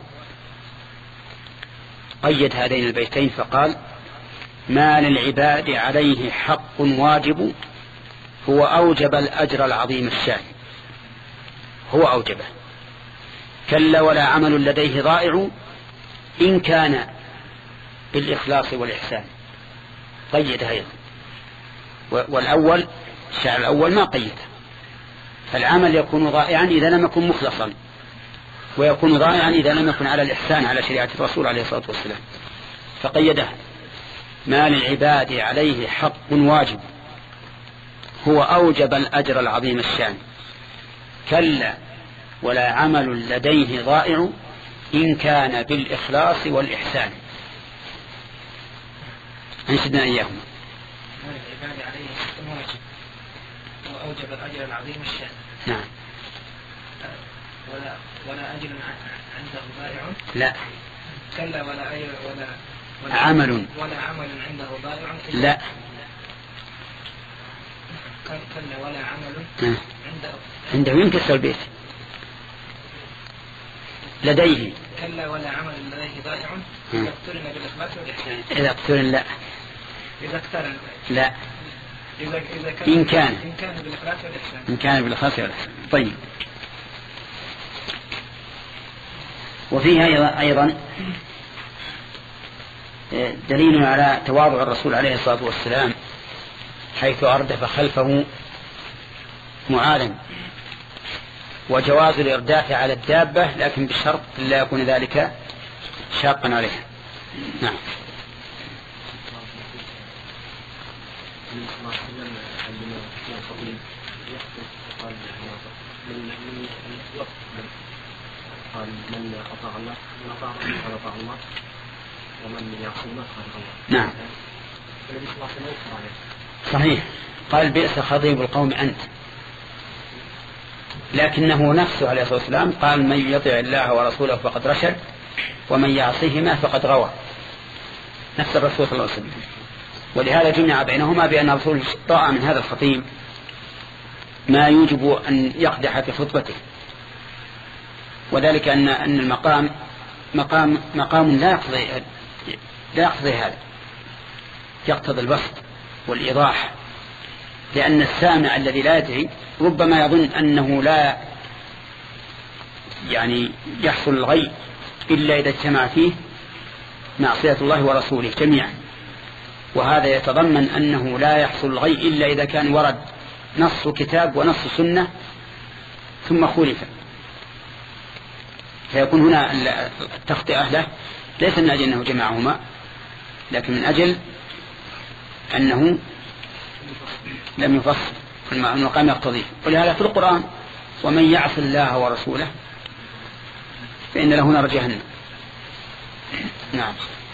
قيد هذين البيتين فقال ما للعباد عليه حق واجب هو أوجب الأجر العظيم الشان، هو أوجبه. كلا ولا عمل لديه ضائع إن كان بالإخلاص والإحسان. قيد أيضا. والأول الشعر الأول ما قيده، فالعمل يكون ضائعا إذا لم يكن مخلصا، ويكون ضائعا إذا لم يكن على الإحسان على شريعة الرسول عليه الصلاة والسلام، فقيده ما للعباد عليه حق واجب هو أوجب الأجر العظيم الشان. كلا ولا عمل لديه ضائع إن كان بالإخلاص والإحسان. أنشدنا إياهما. ما للعباد عليه حق واجب هو أوجب الأجر العظيم الشان. نعم. ولا ولا أجر عنده ضائع. لا. كلا ولا أجر ولا ولا عمل ولا عمل عنده ضائع. لا. كلا ولا عمل عنده عنده ينكسر البيت لديه. كلا ولا عمل لديه ضائع إذا اقترن بالإخلاص والإحسان. إذا اقترن لا. إذا اقترن لا. إذا إذا كان إن كان إن كان بالإخلاص والإحسان. إن كان بالإخلاص والإحسان. طيب. وفيها أيضا دليل على تواضع الرسول عليه الصلاة والسلام حيث أردف خلفه معاذا، وجواز الإرداف على الدابة لكن بشرط لا يكون ذلك شاقا عليها. نعم. قال من أطاع الله من أطاع الله فقد أطاع الله ومن يعصي الله فقد عصى الله. نعم. صحيح. قال بئس خطيب القوم أنت، لكنه نفسه عليه الصلاة والسلام قال من يطع الله ورسوله فقد رشد ومن يعصيهما فقد غوى. نفس الرسول صلى الله عليه وسلم. ولهذا جمع بينهما بأن الرسول رأى من هذا الخطيب ما يوجب أن يقدح في خطبته، وذلك أن أن المقام مقام مقام لا يقضي لا يقضي هذا، يقتضي البسط والإيضاح، لأن السامع الذي لا يدري ربما يظن أنه لا يعني يحصل الغي إلا إذا اجتمع فيه معصية الله ورسوله جميعا، وهذا يتضمن أنه لا يحصل الغي إلا إذا كان ورد نص كتاب ونص سنة ثم خولف، فيكون هنا التخطئة له ليس من أجل أنه جمعهما، لكن من أجل أنه لم يفصل المقام يقتضيه. ولهذا في القرآن ومن يعص الله ورسوله فإن له نار جهنم. نعم.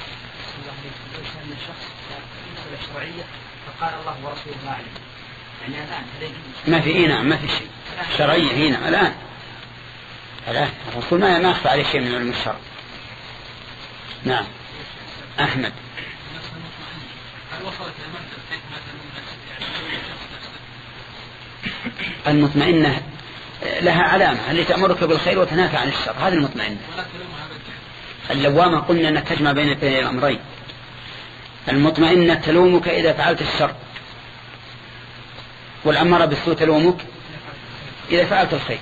فقال الله ورسوله ما علم، يعني الآن ما في إيه؟ نعم ما في شيء شرعية هنا الآن. الآن الرسول ما ما يخفى عليه شيء من علم الشرع. نعم. أحمد. المطمئنة لها علامة اللي تأمرك بالخير وتنهاك عن الشر، هذه المطمئنة. اللوامة قلنا أنك تجمع بين الأمرين. المطمئنة تلومك إذا فعلت الشر، والأمارة بالسوء تلومك إذا فعلت الخير.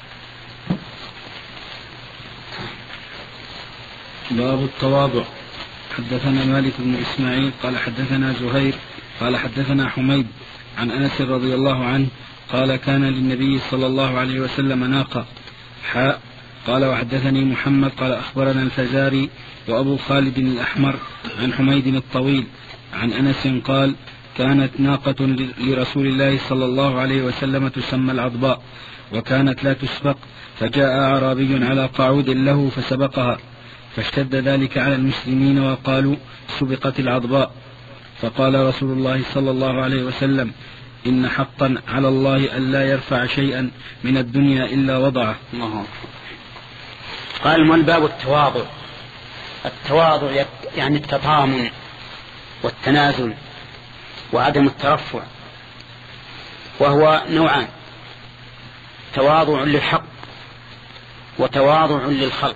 باب التواضع. حدثنا مالك بن إسماعيل قال حدثنا زهير قال حدثنا حميد عن أنس رضي الله عنه قال كان للنبي صلى الله عليه وسلم ناقة حاء قال وحدثني محمد قال أخبرنا الفزاري وأبو خالد الأحمر عن حميد الطويل عن أنس قال كانت ناقة لرسول الله صلى الله عليه وسلم تسمى العضباء وكانت لا تسبق، فجاء أعرابي على قعود له فسبقها، فاشتد ذلك على المسلمين وقالوا سبقت العضباء، فقال رسول الله صلى الله عليه وسلم إن حقا على الله ألا يرفع شيئا من الدنيا إلا وضعه. الله. قال من باب التواضع. التواضع يعني التطامن والتنازل وعدم الترفع، وهو نوعان: تواضع للحق وتواضع للخلق.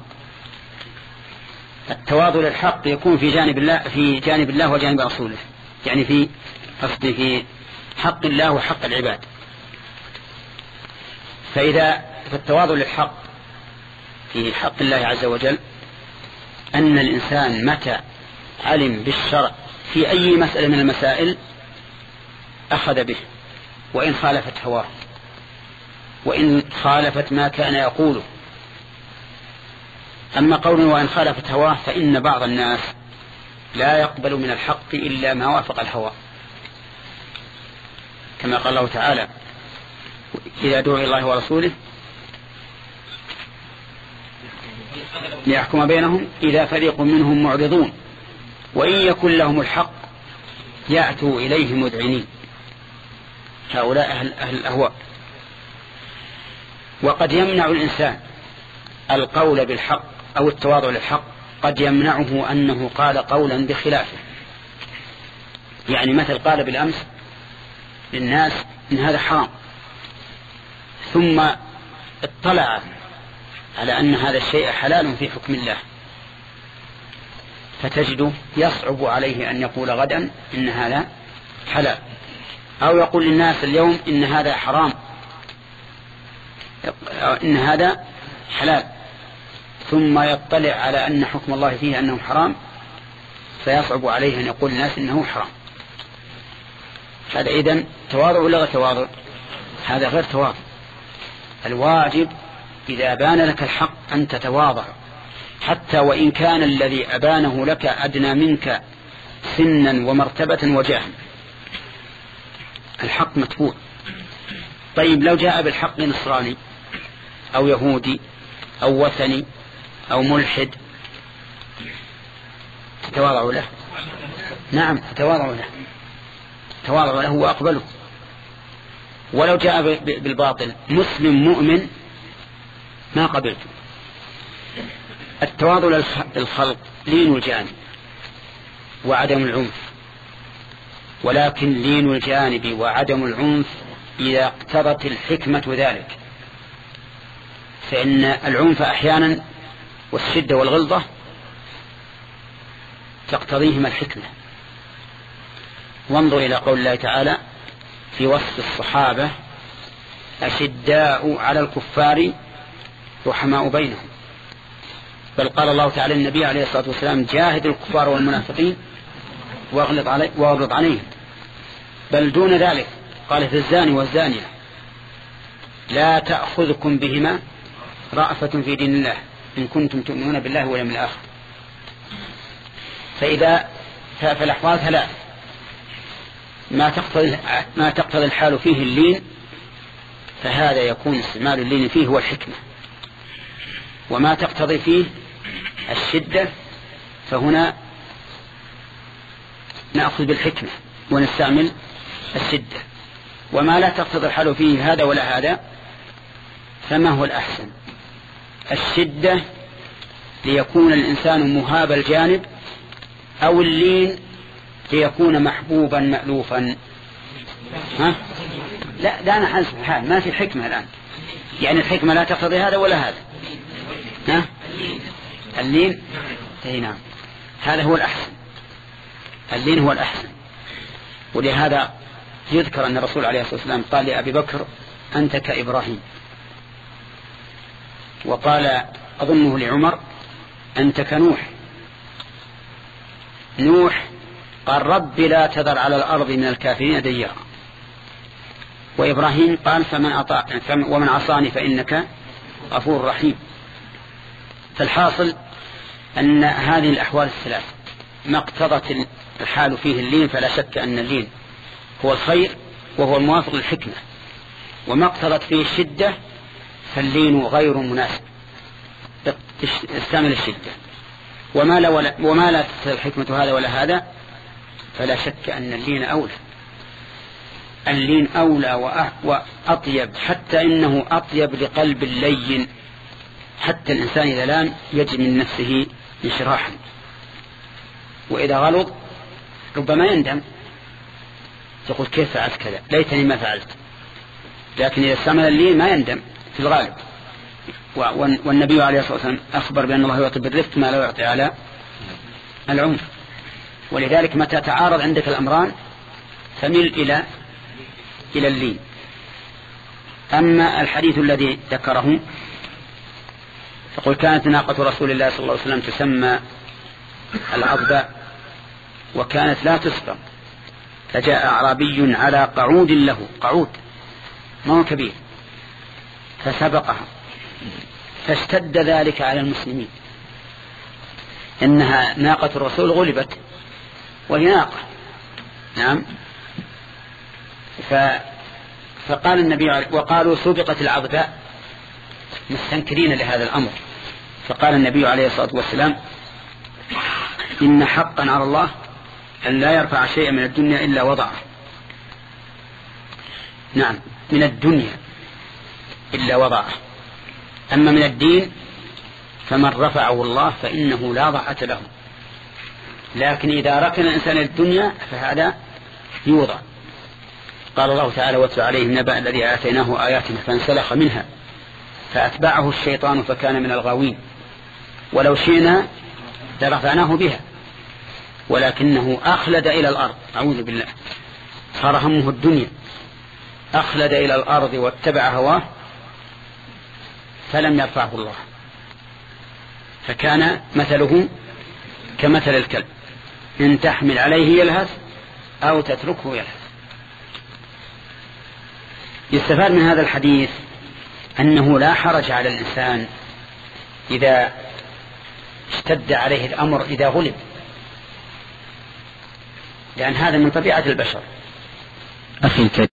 التواضع للحق يكون في جانب الله في جانب الله وجانب رسوله، يعني في قصدي في حق الله وحق العباد. فإذا فالتواضع للحق في حق الله عز وجل أن الإنسان متى علم بالشرع في أي مسألة من المسائل أخذ به، وإن خالفت هواه وإن خالفت ما كان يقوله. أما قوله وإن خالفت هواه فإن بعض الناس لا يقبل من الحق إلا ما وافق الهوى، كما قال الله تعالى إذا دعوا الله ورسوله ليحكم بينهم إذا فريق منهم معرضون وإن يكن لهم الحق يأتوا إليه مذعنين. هؤلاء أهل, أهل الأهواء. وقد يمنع الإنسان القول بالحق أو التواضع للحق، قد يمنعه أنه قال قولا بخلافه، يعني مثل قال بالأمس للناس إن هذا حرام، ثم اطلع على أن هذا الشيء حلال في حكم الله، فتجده يصعب عليه أن يقول غدا إن هذا حلال، أو يقول للناس اليوم إن هذا حرام إن هذا حلال، ثم يطلع على أن حكم الله فيه أنه حرام، فيصعب عليه أن يقول للناس إنه حرام. هذا إذن تواضع ولا غير تواضع؟ هذا غير تواضع. الواجب إذا بان لك الحق أن تتواضع، حتى وإن كان الذي أبانه لك أدنى منك سنا ومرتبة وجاها. الحق متبوع. طيب لو جاء بالحق نصراني أو يهودي أو وثني أو ملحد تتواضع له؟ نعم تتواضع له، تواضع له وأقبله. ولو جاء بالباطل مسلم مؤمن ما قبلته. التواضع للخلق لين الجانب وعدم العنف، ولكن لين الجانب وعدم العنف إذا اقتضت الحكمة ذلك، فإن العنف أحيانا والشدة والغلظة تقتضيهما الحكمة. وانظر إلى قول الله تعالى في وصف الصحابة أشداء على الكفار رحماء بينهم، بل قال الله تعالى النبي عليه الصلاة والسلام جاهد الكفار والمنافقين واغلظ علي واغلظ عليهم. بل دون ذلك قال في الزاني والزانية لا تأخذكم بهما رأفة في دين الله إن كنتم تؤمنون بالله واليوم الآخر. فإذا فالأحوال ثلاث: ما تقتضي ما تقتضي الحال فيه اللين، فهذا يكون استعمال اللين فيه هو الحكمة، وما تقتضي فيه الشدة فهنا نأخذ بالحكمة ونستعمل الشدة. وما لا تقتضي الحال فيه هذا ولا هذا فما هو الأحسن؟ الشدة ليكون الإنسان مهاب الجانب، أو اللين ليكون محبوبا مألوفا. ها؟ لا ده أنا حسب حال ما في حكمة الآن، يعني الحكمة لا تقتضي هذا ولا هذا. ها؟ اللين اي نعم هذا هو الأحسن، اللين هو الأحسن. ولهذا يذكر أن الرسول عليه الصلاة والسلام قال لأبي بكر أنت كإبراهيم، وقال أظنه لعمر أنت كنوح. نوح قال رب لا تذر على الأرض من الكافرين ديارا، وإبراهيم قال فمن أطاع ومن عصاني فإنك غفور رحيم. فالحاصل أن هذه الأحوال الثلاث ما اقتضت الحال فيه اللين فلا شك أن اللين هو الخير وهو الموافق للحكمة، وما اقتضت فيه الشدة فاللين غير مناسب استعمل الشدة، وما لا, ولا وما لا تستوي الحكمة هذا ولا هذا فلا شك أن اللين أولى. اللين أولى وأطيب، حتى إنه أطيب لقلب اللين، حتى الإنسان إذا لام يجد من نفسه انشراحا، وإذا غلظ ربما يندم تقول كيف فعلت كذا ليتني ما فعلت، لكن إذا استعمل اللين ما يندم في الغالب. والنبي عليه الصلاة والسلام أخبر بأن الله يعطي بالرفق ما لا يعطي على العنف، ولذلك متى تعارض عندك الأمران فمل إلى إلى اللين. أما الحديث الذي ذكره فقل كانت ناقة رسول الله صلى الله عليه وسلم تسمى العضباء وكانت لا تسقم، فجاء أعرابي على قعود له، قعود ما هو كبير، فسبقها فاشتد ذلك على المسلمين، إنها ناقة الرسول غلبت وهي ناقة. نعم. فقال النبي وقالوا سبقت العضباء مستنكرين لهذا الأمر، فقال النبي عليه الصلاة والسلام إن حقا على الله أن لا يرفع شيئا من الدنيا إلا وضعه. نعم، من الدنيا إلا وضعه، أما من الدين فمن رفعه الله فإنه لا ضعة له، لكن إذا ركن الإنسان الدنيا فهذا يوضع. قال الله تعالى واتل عليهم نبأ الذي آتيناه آياتنا فانسلخ منها فأتبعه الشيطان فكان من الغاوين ولو شئنا لرفعناه بها ولكنه أخلد إلى الأرض، أعوذ بالله، صار همه الدنيا، أخلد إلى الأرض واتبع هواه فلم يرفعه الله، فكان مثله كمثل الكلب إن تحمل عليه يلهث أو تتركه يلهث. يستفاد من هذا الحديث أنه لا حرج على الإنسان إذا اشتد عليه الأمر إذا غلب، لأن هذا من طبيعة البشر. أخي الكريم